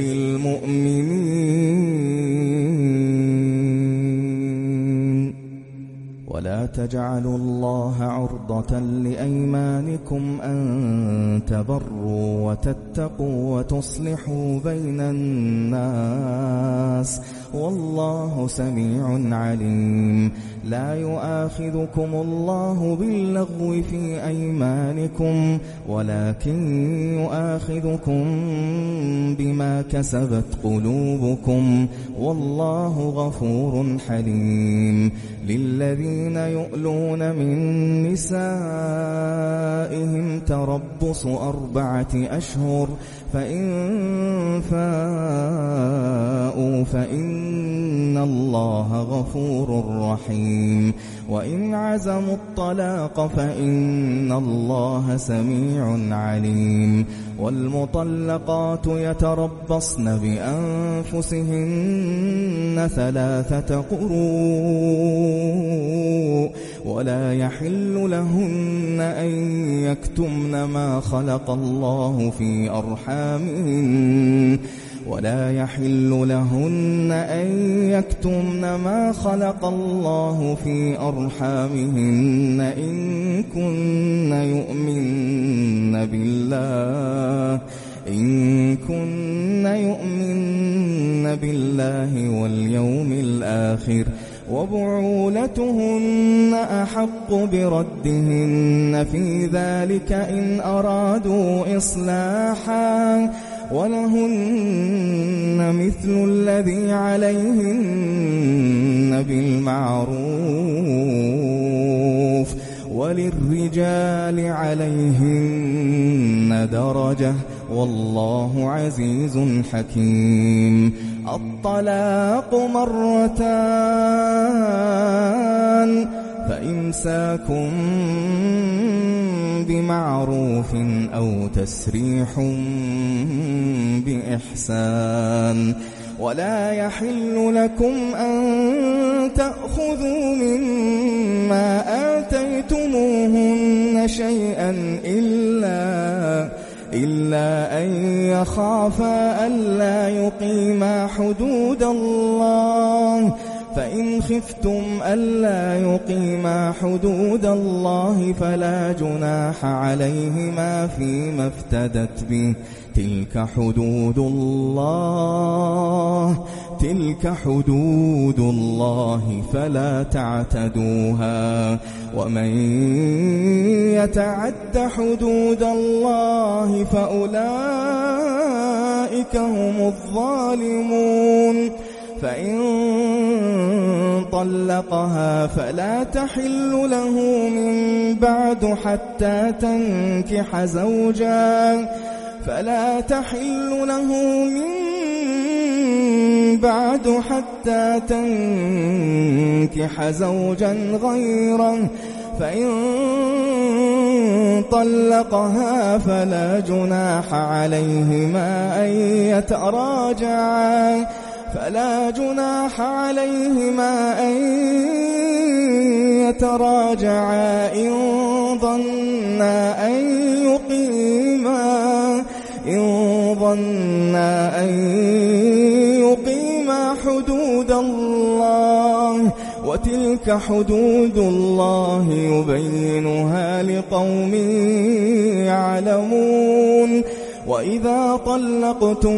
A: المؤمنين ولا تجعلوا الله عرضة لأيمانكم أن تبروا وتتقوا وتصلحوا بين الناس والله سميع عليم لا يؤاخذكم الله باللغو في أيمانكم ولكن يؤاخذكم بما كسبت قلوبكم والله غفور حليم للذين يؤلون من نسائهم تربص أربعة أشهر فإن فاءوا فإن الله غفور رحيم وإن عزموا الطلاق فإن الله سميع عليم والمطلقات يتربصن بأنفسهن ثلاثة قروء ولا يحل لهن أن يكتمن ما خلق الله في أرحامهن ولا يحل لهن أن يكتمن ما خلق الله في أرحامهن إن كن يؤمن بالله إن كن يؤمن بالله واليوم الآخر وبعولتهن أحق بردهن في ذلك إن أرادوا إصلاحا ولهن مثل الذي عليهن بالمعروف وللرجال عليهن درجة والله عزيز حكيم الطلاق مرتان فإمساكم بمعروف أو تسريح بإحسان ولا يحل لكم أن تأخذوا مما آتيتموهن شيئا إلا إلا أن يخافا ألا يقيما حدود الله فإن خفتم ألا يقيما حدود الله فلا جناح عليهما فيما افتدت به تلك حدود الله تلك حدود الله فلا تعتدوها ومن يتعد حدود الله فأولئك هم الظالمون فإن طلقها فلا تحل له من بعد حتى تنكح زوجا فلا تحل له من بعد حتى تنكح زوجا غيره فإن طلقها فلا جناح عليهما أن يتراجعا فلا جناح عليهما أن يتراجعا إن ظنا أن يقيما إن ظنا أن يقيما حدود الله وتلك حدود الله يبينها لقوم يعلمون وإذا طلقتم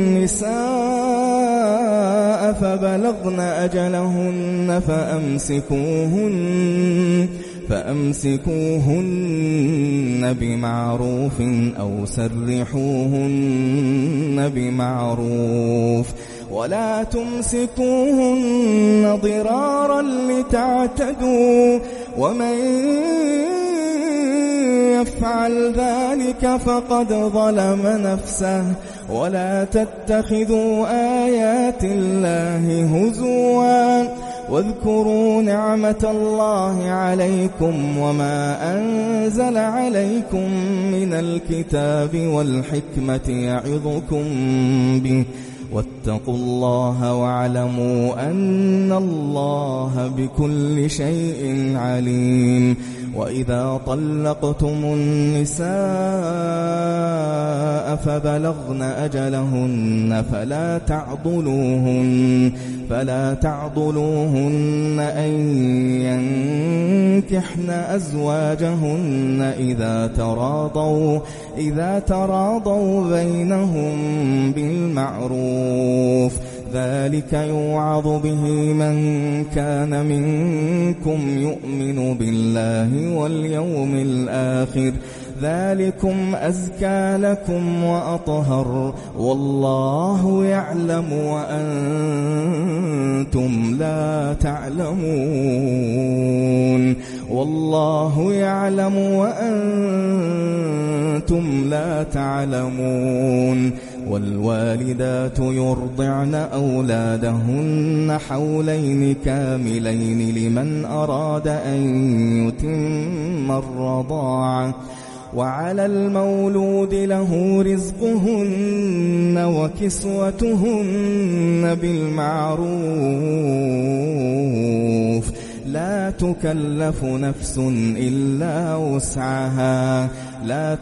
A: النساء فبلغن أجلهن فأمسكوهن فأمسكوهن بمعروف أو سرحوهن بمعروف ولا تمسكوهن ضرارا لتعتدوا ومن يفعل ذلك فقد ظلم نفسه ولا تتخذوا آيات الله هزوا واذكروا نعمة الله عليكم وما أنزل عليكم من الكتاب والحكمة يعظكم به واتقوا الله واعلموا أن الله بكل شيء عليم وإذا طلقتم النساء فبلغن أجلهن فلا تعضلوهن فلا تعضلوهن أن ينكحن أزواجهن إذا تراضوا إذا تراضوا بينهم بالمعروف ذلك يوعظ به من كان منكم يؤمن بالله واليوم الآخر ذلكم أزكى لكم وأطهر والله يعلم وأنتم لا تعلمون والله يعلم وأنتم لا تعلمون والوالدات يرضعن أولادهن حولين كاملين لمن أراد أن يتم الرضاعة وعلى المولود له رزقهن وكسوتهن بالمعروف لا تكلف نفس إلا وسعها لا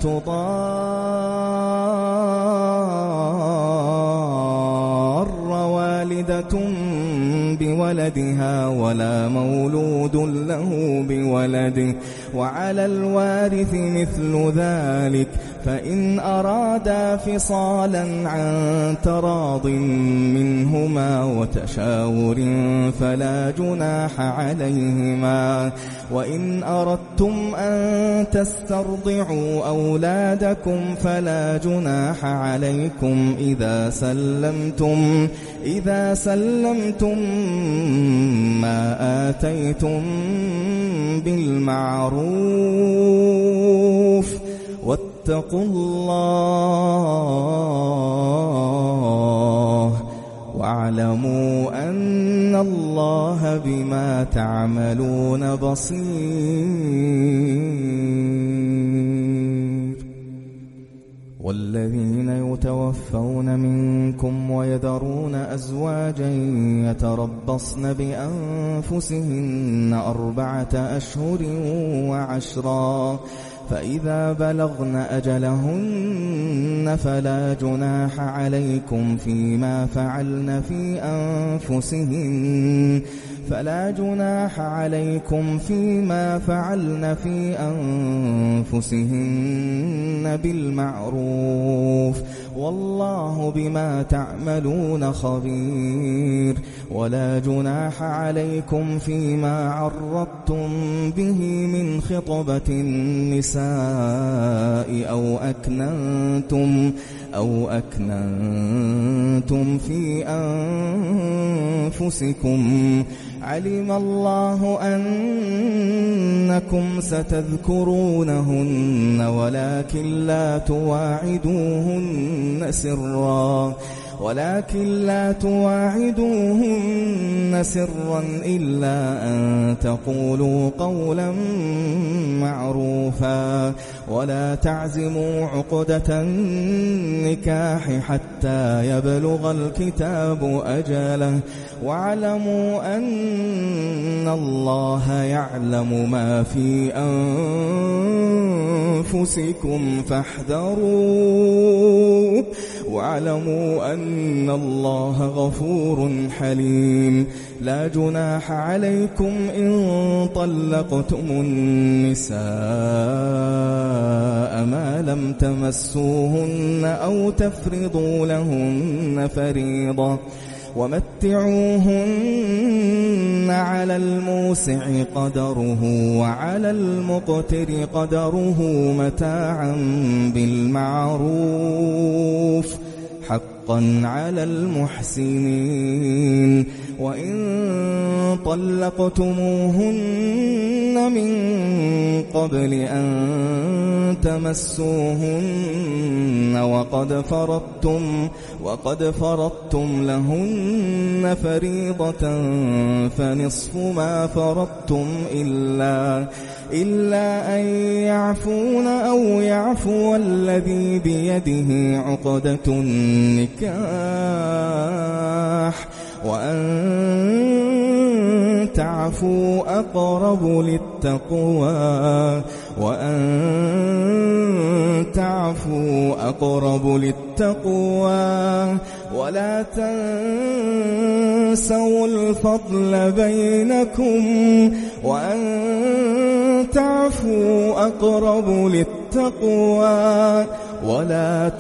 A: تضار والدة بولدها ولا مولود له بولده وعلى الوارث مثل ذلك فإن أرادا فصالا عن تراض منهما وتشاور فلا جناح عليهما وإن أردتم أن تسترضعوا أولادكم فلا جناح عليكم إذا سلمتم إذا سلمتم ما آتيتم بالمعروف واتقوا الله واعلموا أن الله بما تعملون بصير والذين يتوفون منكم ويذرون أزواجا يتربصن بأنفسهن أربعة أشهر وعشرا فإذا بلغن أجلهن فلا جناح عليكم فيما فعلن في أنفسهن فلا جناح عليكم فيما فعلن في أنفسهن بالمعروف والله بما تعملون خبير ولا جناح عليكم فيما عرضتم به من خطبة النساء أو أكننتم أو أكننتم في أنفسكم علم الله أنكم ستذكرونهن ولكن لا تواعدوهن سرا ولكن لا تواعدوهن سرا إلا أن تقولوا قولا معروفا ولا تعزموا عقدة النكاح حتى يبلغ الكتاب أجله واعلموا أن الله يعلم ما في أنفسكم فاحذروه واعلموا أن الله غفور حليم لا جناح عليكم إن طلقتم النساء ما لم تمسوهن أو تفرضوا لهن فريضة ومتعوهن على الموسع قدره وعلى المقتر قدره متاعا بالمعروف حقا على المحسنين وإن طلقتموهن من قبل أن تمسوهن وقد فرضتم وقد فرضتم لهن فريضة فنصف ما فرضتم إلا إلا أن يعفون أو يعفو الذي بيده عقدة النكاح وأن تعفوا أقرب للتقوى وأن تعفوا أقرب للتقوى ولا تنسوا الفضل بينكم وأن تعفوا أقرب للتقوى ولا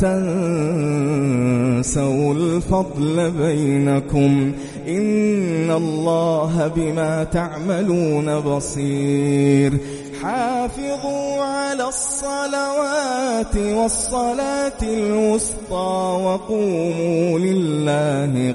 A: تنسوا الفضل بينكم إن الله بما تعملون بصير حافظوا على الصلوات والصلاة الوسطى وقوموا لله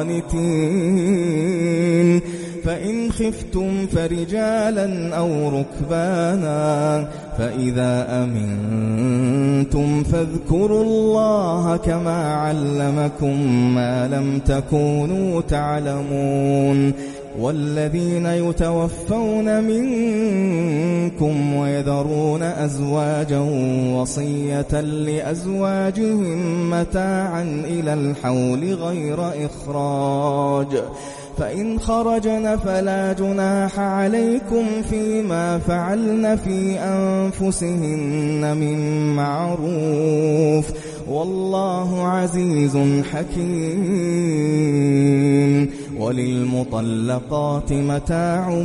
A: قانتين فإن خفتم فرجالا أو ركبانا فإذا أمنتم فاذكروا الله كما علمكم ما لم تكونوا تعلمون والذين يتوفون منكم ويذرون أزواجا وصية لأزواجهم متاعا إلى الحول غير إخراج فإن خرجن فلا جناح عليكم فيما فعلن في أنفسهن من معروف والله عزيز حكيم وللمطلقات متاع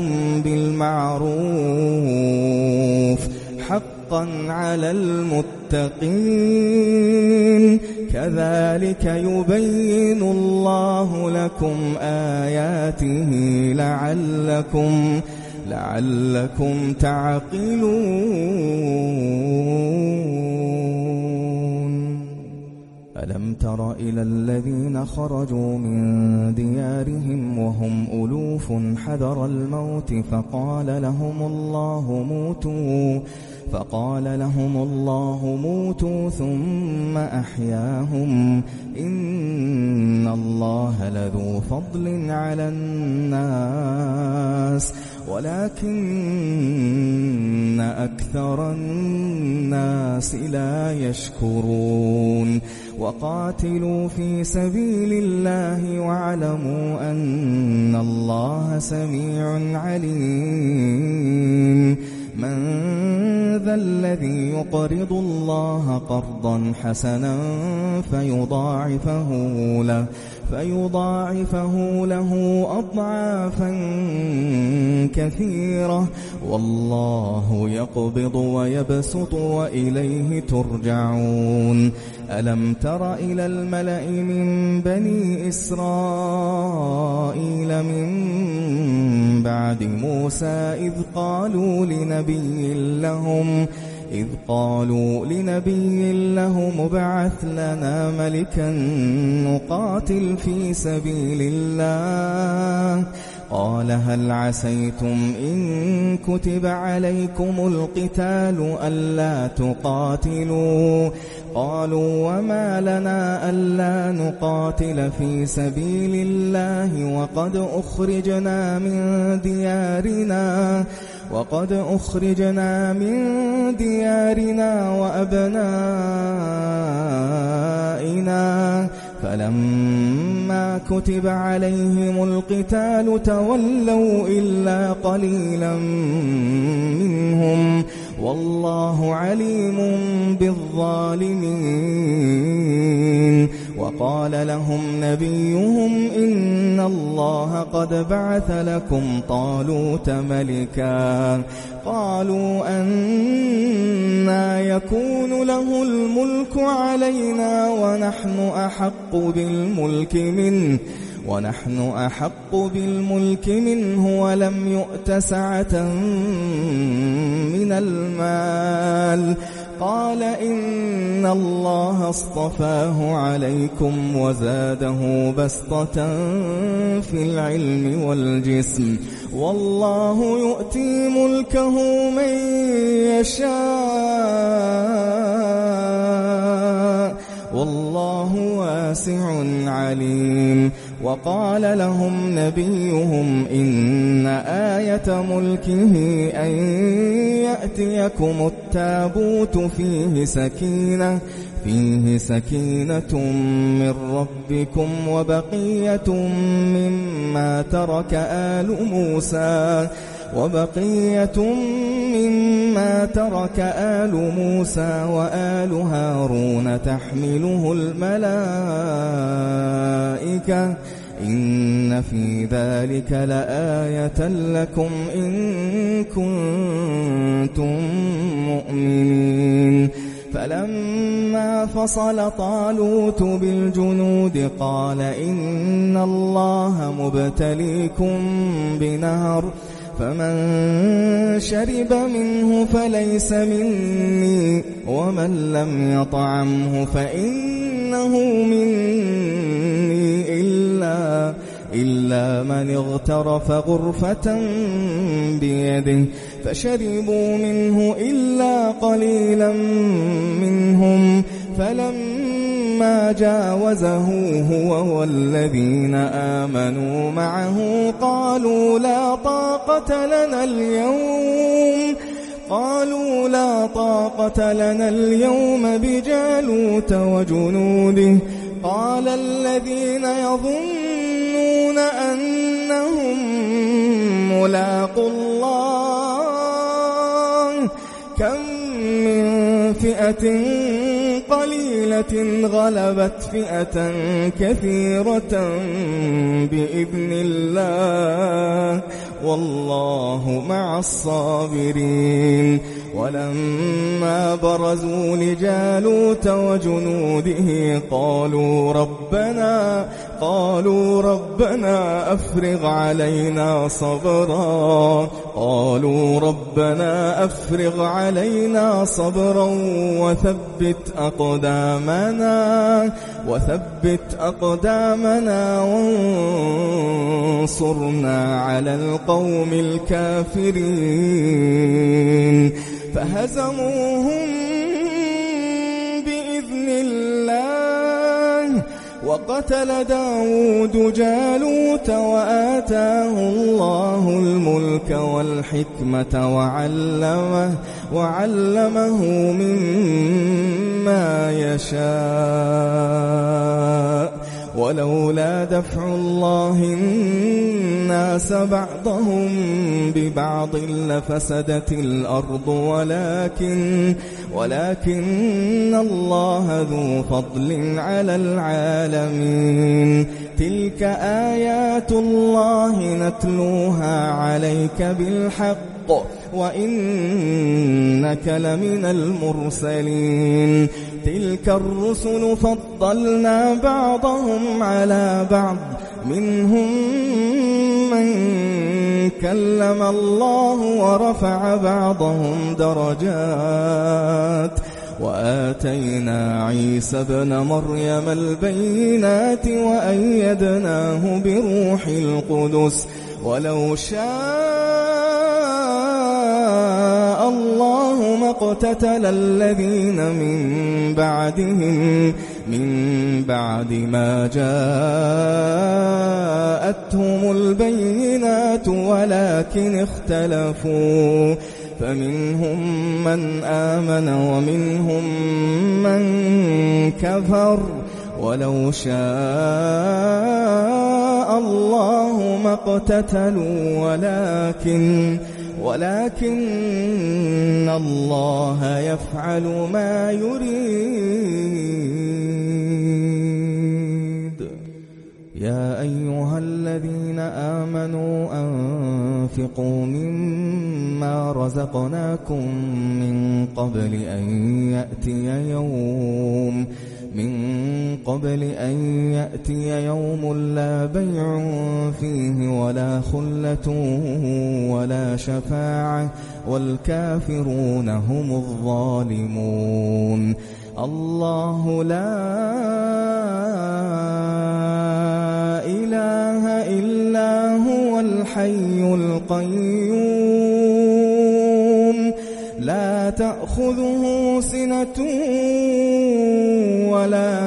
A: بالمعروف حقا على المتقين كذلك يبين الله لكم آياته لعلكم لعلكم تعقلون ألم تر إلى الذين خرجوا من ديارهم وهم ألوف حذر الموت فقال لهم الله موتوا فقال لهم الله موتوا ثم أحياهم إن الله لذو فضل على الناس ولكن أكثر الناس الناس لا يشكرون وقاتلوا في سبيل الله واعلموا أن الله سميع عليم من ذا الذي يقرض الله قرضا حسنا فيضاعفه له فيضاعفه له أضعافا كثيرة والله يقبض ويبسط وإليه ترجعون ألم تر إلى الملأ من بني إسرائيل من بعد موسى إذ قالوا لنبي لهم إذ قالوا لنبي لهم ابعث لنا ملكا نقاتل في سبيل الله قال هل عسيتم إن كتب عليكم القتال ألا تقاتلوا قالوا وما لنا ألا نقاتل في سبيل الله وقد أخرجنا من ديارنا وقد أخرجنا من ديارنا وأبنائنا فلما كتب عليهم القتال تولوا إلا قليلا منهم والله عليم بالظالمين وقال لهم نبيهم إن الله قد بعث لكم طالوت ملكا قالوا أنا يكون له الملك علينا ونحن أحق بالملك منه ونحن أحق بالملك منه ولم يؤت سعة من المال قال إن الله اصطفاه عليكم وزاده بسطة في العلم والجسم والله يؤتي ملكه من يشاء والله واسع عليم وقال لهم نبيهم إن آية ملكه أن يأتيكم التابوت فيه سكينة فيه سكينة من ربكم وبقية مما ترك آل موسى وبقية مما ترك آل موسى وآل هارون تحمله الملائكة إن في ذلك لآية لكم إن كنتم مؤمنين فلما فصل طالوت بالجنود قال إن الله مبتليكم بنهر فمن شرب منه فليس مني ومن لم يطعمه فإنه مني إلا إلا من اغترف غرفة بيده فشربوا منه إلا قليلا منهم فلما جاوزه هو والذين آمنوا معه قالوا لا طاقة لنا اليوم قالوا لا طاقة لنا اليوم بجالوت وجنوده قال الذين يظنون أنهم ملاقو الله كم من فئة قليلة غلبت فئة كثيرة بإذن الله والله مع الصابرين ولما برزوا لجالوت وجنوده قالوا ربنا قالوا ربنا أفرغ علينا صبرا قالوا ربنا أفرغ علينا صبرا وثبت أقدامنا وثبت أقدامنا وانصرنا على القوم الكافرين فهزموهم بإذن الله وقتل داود جالوت وآتاه الله الملك الملك والحكمة وعلمه, وعلمه مما يشاء ولولا دفع الله الناس بعضهم ببعض لفسدت الأرض ولكن ولكن الله ذو فضل على العالمين. تلك آيات الله نتلوها عليك بالحق وإنك لمن المرسلين. تلك الرسل فضلنا بعضهم على بعض منهم من كلم الله ورفع بعضهم درجات وآتينا عيسى ابن مريم البينات وأيدناه بروح القدس ولو شاء الله ما اقتتل الذين من بعدهم من بعد ما جاءتهم البينات ولكن اختلفوا فمنهم من آمن ومنهم من كفر ولو شاء الله ما اقتتلوا ولكن ولكن الله يفعل ما يريد. يا أيها الذين آمنوا أنفقوا مما رزقناكم من قبل أن يأتي يوم من قبل أن يأتي يوم لا بيع فيه ولا خلة ولا شفاعة والكافرون هم الظالمون. الله لا إله إلا هو الحي القيوم لا تأخذه سنة ولا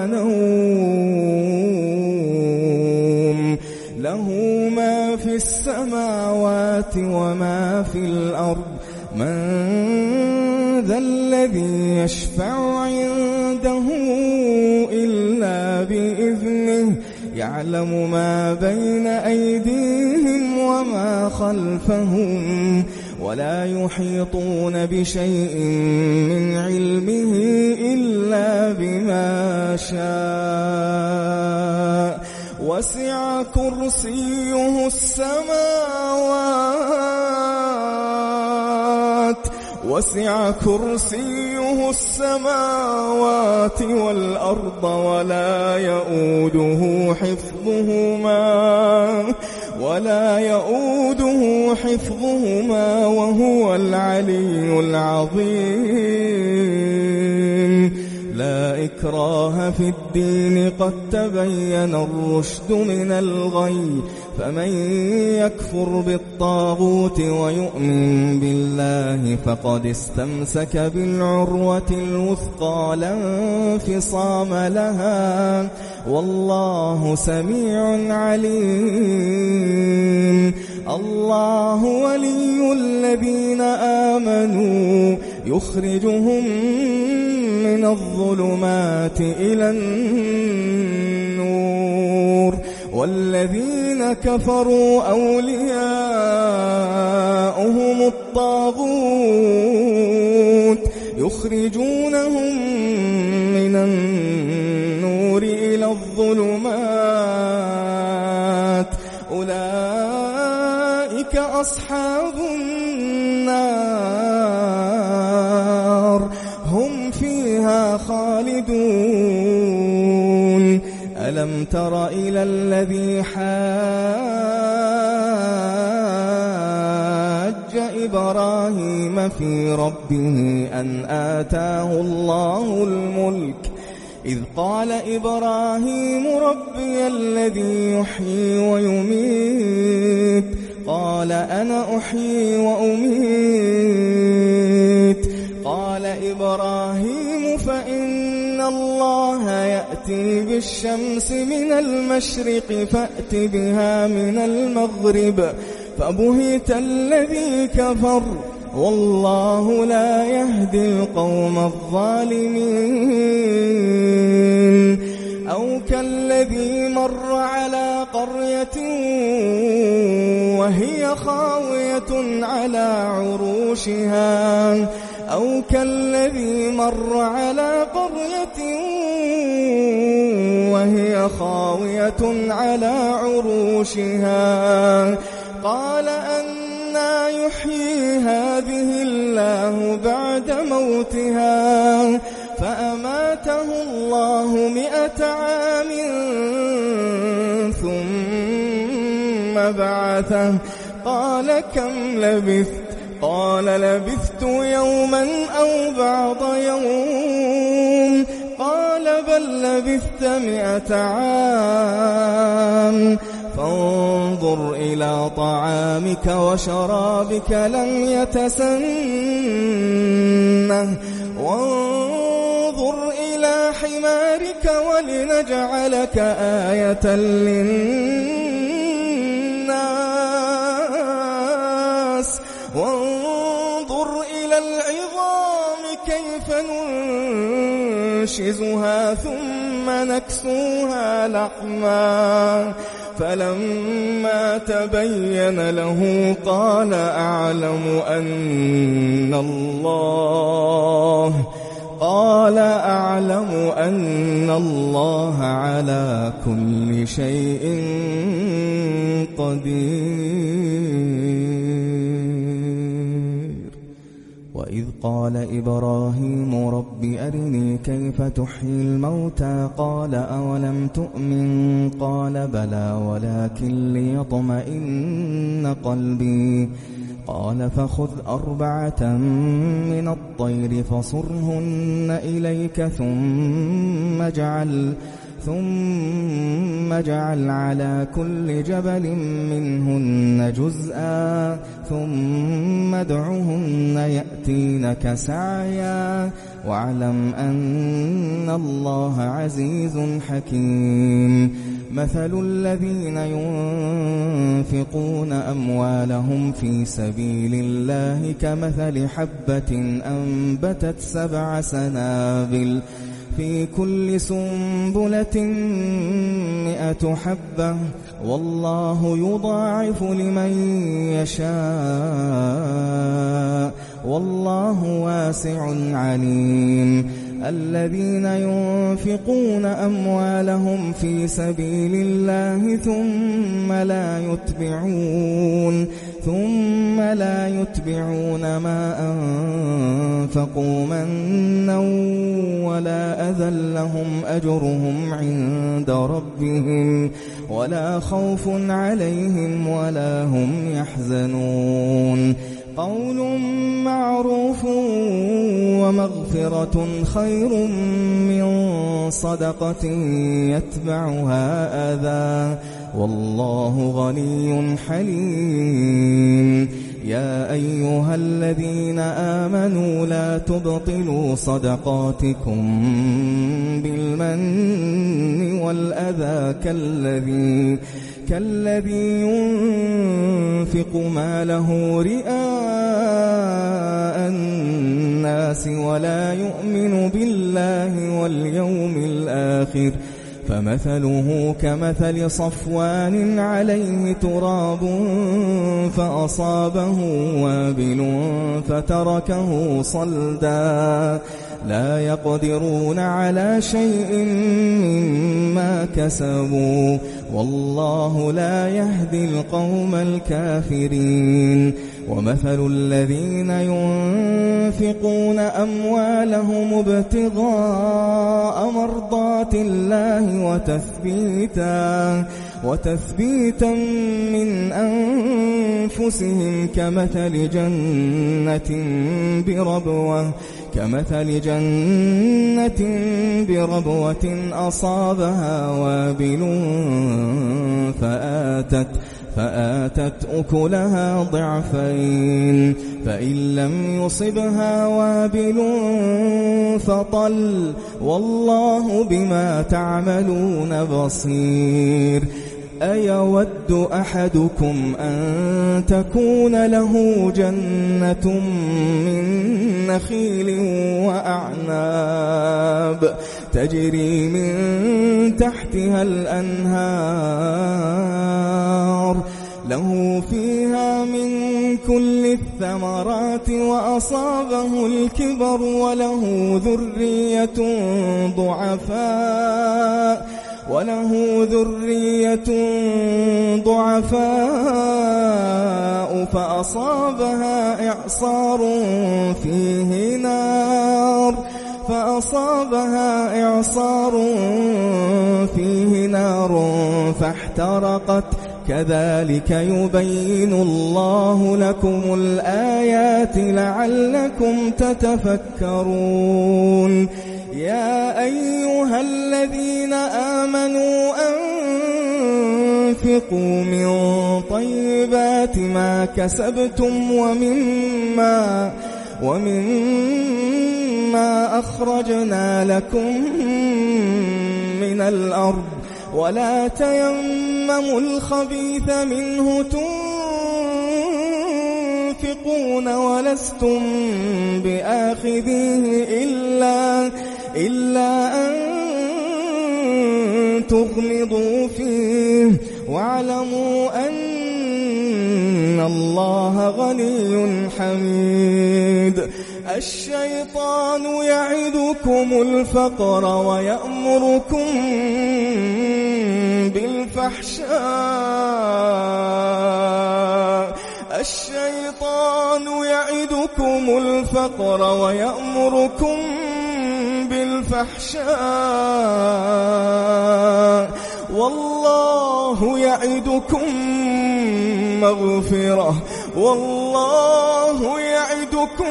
A: نوم له ما في السماوات وما في الأرض من ذا الذي يشفع عنده إلا بإذنه يعلم ما بين أيديهم وما خلفهم ولا يحيطون بشيء من علمه إلا بما شاء وسع كرسيه السماوات وسع كرسيه السماوات والأرض ولا يؤوده حفظهما ولا يؤوده حفظهما وهو العلي العظيم. لا إكراه في الدين قد تبين الرشد من الغي فمن يكفر بالطاغوت ويؤمن بالله فقد استمسك بالعروة الوثقى لا انفصام لها والله سميع عليم. الله ولي الذين آمنوا يخرجهم من الظلمات إلى النور والذين كفروا أولياؤهم الطاغوت يخرجونهم من النور إلى الظلمات أولئك أصحاب النار هم فيها خالدون. ألم تر إلى الذي حاج إبراهيم في ربه أن آتاه الله الملك إذ قال إبراهيم ربي الذي يحيي ويميت قال أنا أحيي وأميت قال إبراهيم فإن الله يأتي بالشمس من المشرق فأت بها من المغرب فبهت الذي كفر والله لا يهدي القوم الظالمين. أو كالذي مر على قرية وهي خاوية على عروشها أو كالذي مر على قرية وهي خاوية على عروشها قال أنى يحيي هذه الله بعد موتها فأماته الله مئة عام ثم بعثه قال كم لبثت قال لبثت يوما أو بعض يوم قال بل لبثت مئة عام فانظر إلى طعامك وشرابك لم يتسنه وانظر إلى حمارك ولنجعلك آية للناس وانظر إلى العظام كيف ننشزها ثم نكسوها لحما فلما تبين له قال أعلم أن الله قال أعلم أن الله على كل شيء قدير. وإذ قال إبراهيم رب أرني كيف تحيي الموتى قال أولم تؤمن قال بلى ولكن ليطمئن قلبي قال فخذ أربعة من الطير فصرهن إليك ثم اجعل ثم اجعل على كل جبل منهن جزءا ثم ادعهن يأتينك سعيا واعلم أن الله عزيز حكيم. مثل الذين ينفقون أموالهم في سبيل الله كمثل حبة أنبتت سبع سنابل في كل سنبلة مئة حبة والله يضاعف لمن يشاء والله واسع عليم. الذين ينفقون أموالهم في سبيل الله ثم لا يتبعون ثم لا يتبعون ما أنفقوا منا ولا أذى لهم أجرهم عند ربهم ولا خوف عليهم ولا هم يحزنون. قول معروف ومغفرة خير من صدقة يتبعها أذى والله غني حليم. يا أيها الذين آمنوا لا تبطلوا صدقاتكم بالمن والأذى كالذي كالذي ينفق ماله رئاء الناس ولا يؤمن بالله واليوم الآخر فمثله كمثل صفوان عليه تراب فأصابه وابل فتركه صلدا لا يقدرون على شيء مما كسبوا والله لا يهدي القوم الكافرين. ومثل الذين ينفقون أموالهم ابتغاء مرضات الله وتثبيتا وتثبيتا من أنفسهم كمثل جنة بربوة كمثل جنة بربوة أصابها وابل فآتت فآتت أكلها ضعفين فإن لم يصبها وابل فطل والله بما تعملون بصير. أيود أحدكم أن تكون له جنة من نخيل وأعناب تجري من تحتها الأنهار له فيها من كل الثمرات وأصابه الكبر وله ذرية ضعفاء وله ذرية ضعفاء فأصابها إعصار فيه نار فأصابها إعصار فيه نار فاحترقت كذلك يبين الله لكم الآيات لعلكم تتفكرون يا أيها الذين آمنوا أنفقوا من طيبات ما كسبتم ومما ومما أخرجنا لكم من الأرض ولا تيمموا الخبيث منه تنفقون ولستم بآخذيه إلا إلا أن تغمضوا فيه واعلموا أن الله غني حميد الشيطان يعدكم الفقر ويأمركم بالفحشاء الشيطان يعدكم الفقر ويأمركم بالفحشاء والله يعدكم مغفرة والله يعدكم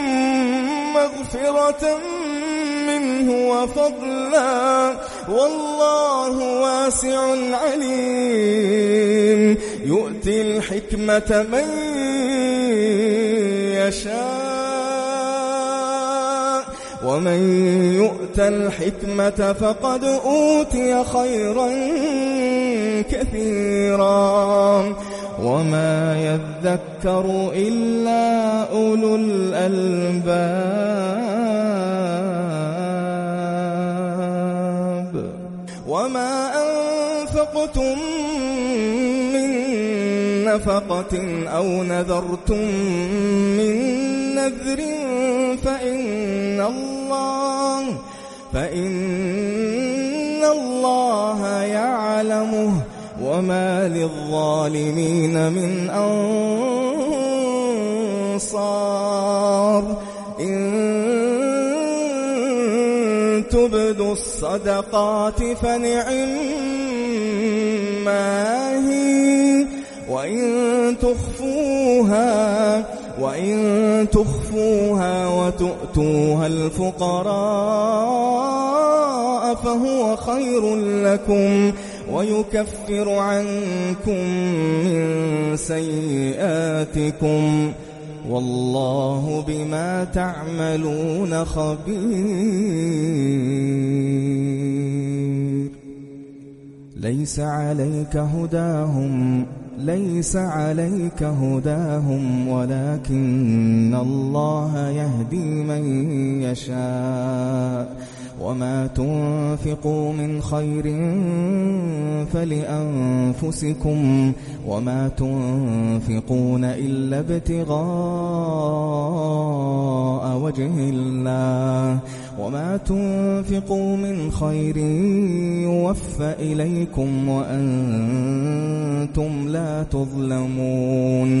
A: مغفرة منه وفضلا والله واسع عليم يؤتي الحكمة من يشاء ومن يؤت الحكمة فقد أوتي خيرا كثيرا وما يذكر إلا أولو الألباب وما أنفقتم من نفقة أو نذرتم من نذر فإن الله فإن الله يعلمه وما للظالمين من أنصار إن تبدوا الصدقات فنعما هي وإن تخفوها وإن تخفوها وتؤتوها الفقراء فهو خير لكم ويكفر عنكم من سيئاتكم والله بما تعملون خبير ليس عليك هداهم ليس عليك هداهم ولكن الله يهدي من يشاء وما تنفقوا من خير فلأنفسكم وما تنفقون إلا ابتغاء وجه الله وما تنفقوا من خير يوفى إليكم وأنتم لا تظلمون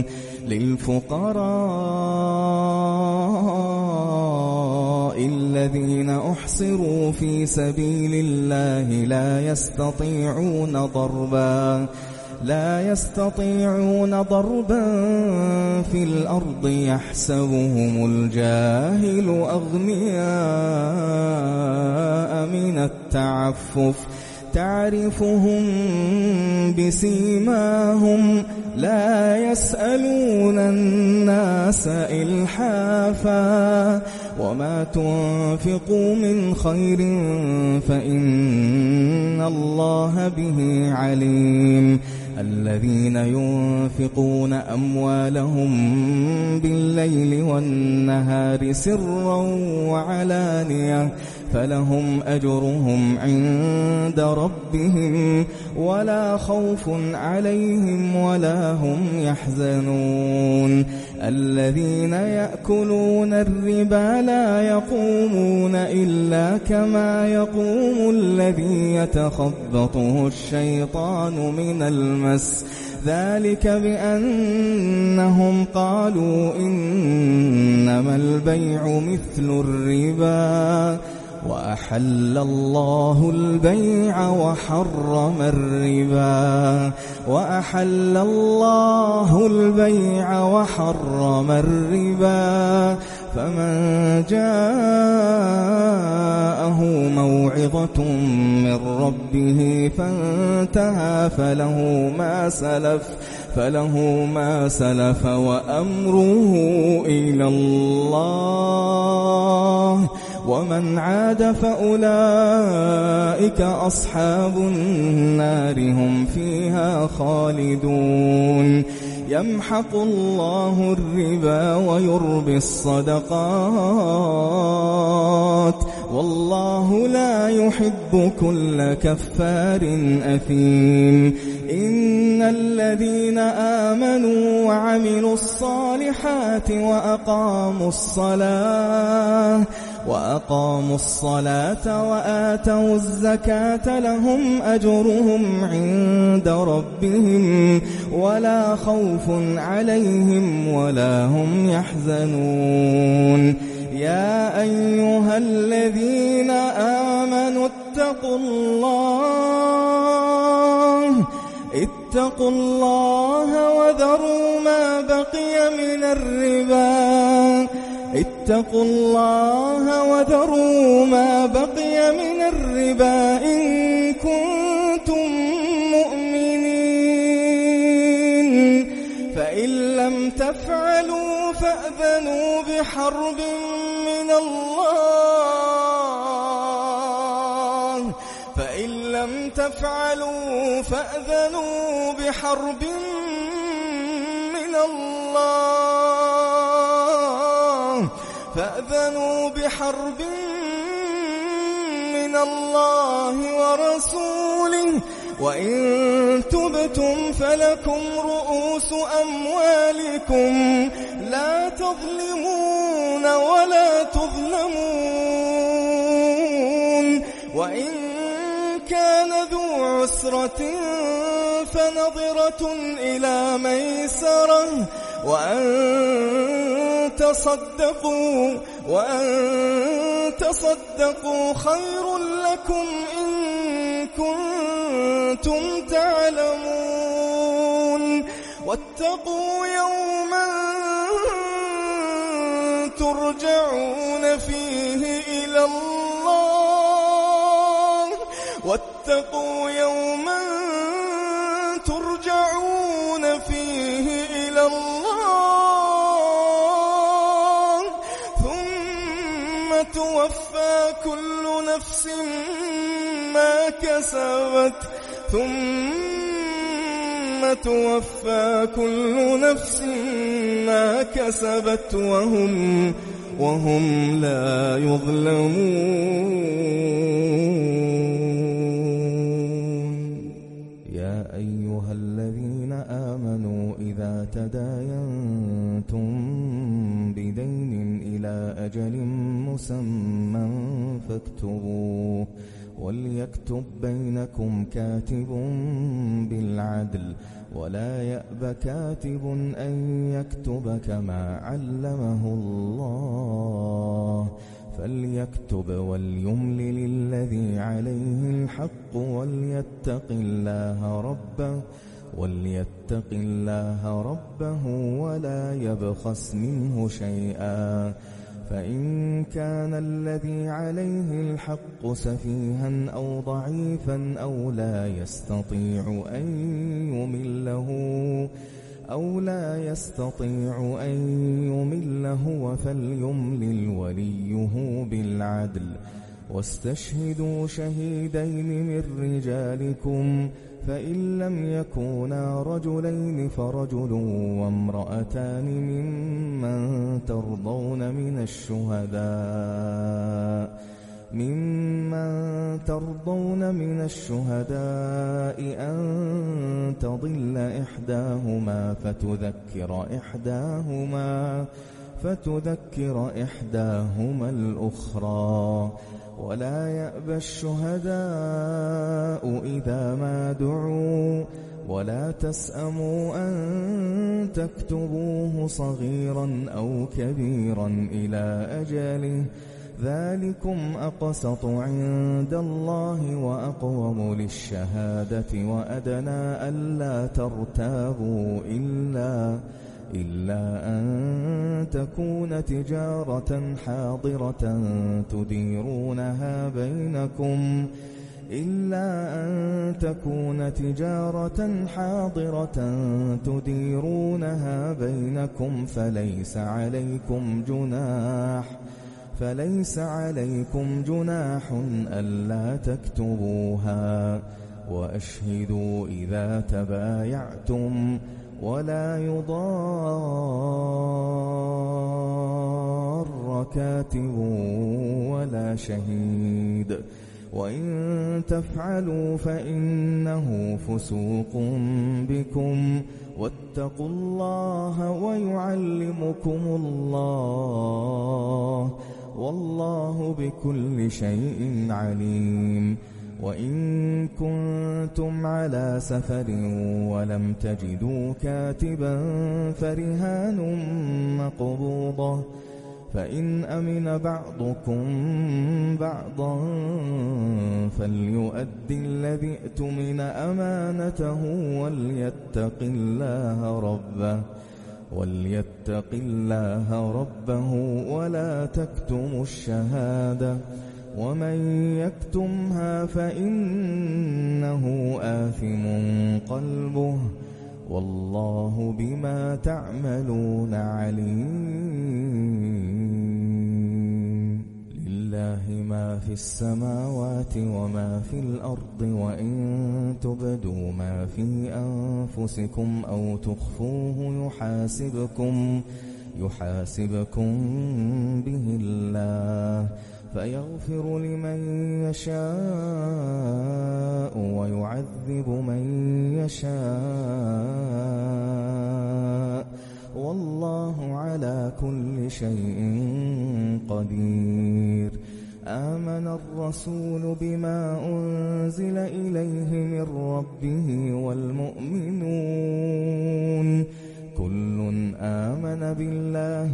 A: للفقراء الذين أحصروا في سبيل الله لا يستطيعون ضربا لا يستطيعون ضربا في الأرض يحسبهم الجاهل أغنياء من التعفف تعرفهم بسيماهم لا يسألون الناس إلحافا وما تنفقوا من خير فإن الله به عليم الذين ينفقون أموالهم بالليل والنهار سرا وعلانية فلهم أجرهم عند ربهم ولا خوف عليهم ولا هم يحزنون الذين يأكلون الربا لا يقومون إلا كما يقوم الذي يتخبطه الشيطان من المس ذلك بأنهم قالوا إنما البيع مثل الربا وأحل الله البيع وحرم الربا وأحل الله البيع وحرم الربا فمن جاءه موعظة من ربه فانتهى فله ما سلف فله ما سلف وأمره إلى الله ومن عاد فأولئك أصحاب النار هم فيها خالدون يمحق الله الربا ويربي الصدقات والله لا يحب كل كفار أثيم إن الذين آمنوا وعملوا الصالحات وأقاموا الصلاة وأقاموا الصلاة وآتوا الزكاة لهم أجرهم عند ربهم ولا خوف عليهم ولا هم يحزنون يا أيها الذين آمنوا اتقوا الله اتقوا الله وذروا ما بقي من الربا اتقوا الله وذروا ما بقي من الربا إن كنتم مؤمنين فإن لم تفعلوا فأذنوا بحرب من الله فإن لم تفعلوا فأذنوا بحرب من الله فأذنوا بحرب من الله ورسوله وإن تبتم فلكم رؤوس أموالكم لا تظلمون ولا تظلمون وإن كان ذو عسرة فنظرة إلى ميسرة وأن تصدقوا وأن تصدقوا خير لكم إن كنتم تعلمون واتقوا يوما ترجعون فيه إلى الله واتقوا يوما ترجعون فيه إلى الله ثم توفى كل نفس ما كسبت ثم توفى كل نفس ما كسبت وهم وهم لا يظلمون يا أيها الذين آمنوا إذا تداينتم بدين إلى أجل مسمى فاكتبوه وليكتب بينكم كاتب بالعدل ولا يأب كاتب أن يكتب كما علمه الله فليكتب وليملل الذي عليه الحق وليتق الله ربه وليتق الله ربه ولا يبخس منه شيئا فإن كان الذي عليه الحق سفيها أو ضعيفا أو لا يستطيع أن يمله أو لا يستطيع أن يمل هو فليملل وليه بالعدل واستشهدوا شهيدين من رجالكم فإن لم يكونا رجلين فرجل وامرأتان ممن ترضون من الشهداء ممن ترضون من الشهداء أن تضل إحداهما فتذكر إحداهما فتذكر إحداهما الأخرى ولا يأبى الشهداء إذا ما دعوا ولا تسأموا أن تكتبوه صغيرا أو كبيرا إلى أجله ذلكم أقسط عند الله وأقوم للشهادة وأدنى ألا ترتابوا إلا إلا أن تكون تجارة حاضرة تديرونها بينكم إلا أن تكون تجارة حاضرة تديرونها بينكم فليس عليكم جناح فليس عليكم جناح ألا تكتبوها وأشهدوا إذا تبايعتم ولا يضار كاتب ولا شهيد وإن تفعلوا فإنه فسوق بكم واتقوا الله ويعلمكم الله والله بكل شيء عليم وإن كنتم على سفر ولم تجدوا كاتبا فرهان مقبوضة فإن أمن بعضكم بعضا فليؤدي الذي ائتمن أمانته وليتق الله ربه وليتق الله ربه ولا تكتموا الشهادة ومن يكتمها فإنه آثم قلبه والله بما تعملون عليم لله ما في السماوات وما في الأرض وإن تبدوا ما في أنفسكم أو تخفوه يحاسبكم يحاسبكم به الله فيغفر لمن يشاء ويعذب من يشاء والله على كل شيء قدير آمن الرسول بما أنزل إليه من ربه والمؤمنون كل آمن بالله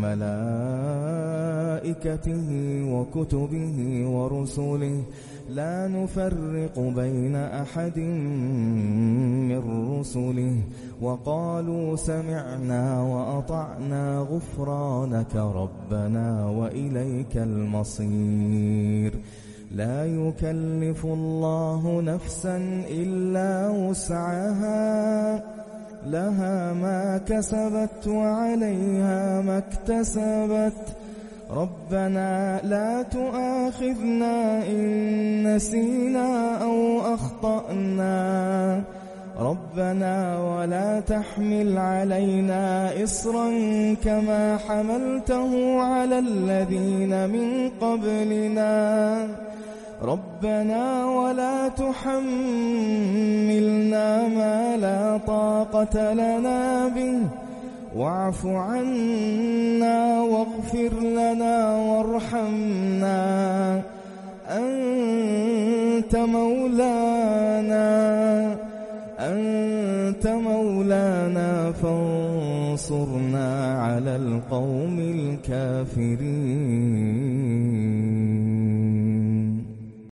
A: وملائكته وكتبه ورسله لا نفرق بين أحد من رسله وقالوا سمعنا وأطعنا غفرانك ربنا وإليك المصير لا يكلف الله نفسا إلا وسعها لها ما كسبت وعليها ما اكتسبت ربنا لا تؤاخذنا إن نسينا أو أخطأنا ربنا ولا تحمل علينا إصرا كما حملته على الذين من قبلنا ربنا ولا تحملنا ما لا طاقة لنا به واعف عنا واغفر لنا وارحمنا أنت مولانا أنت مولانا فانصرنا على القوم الكافرين.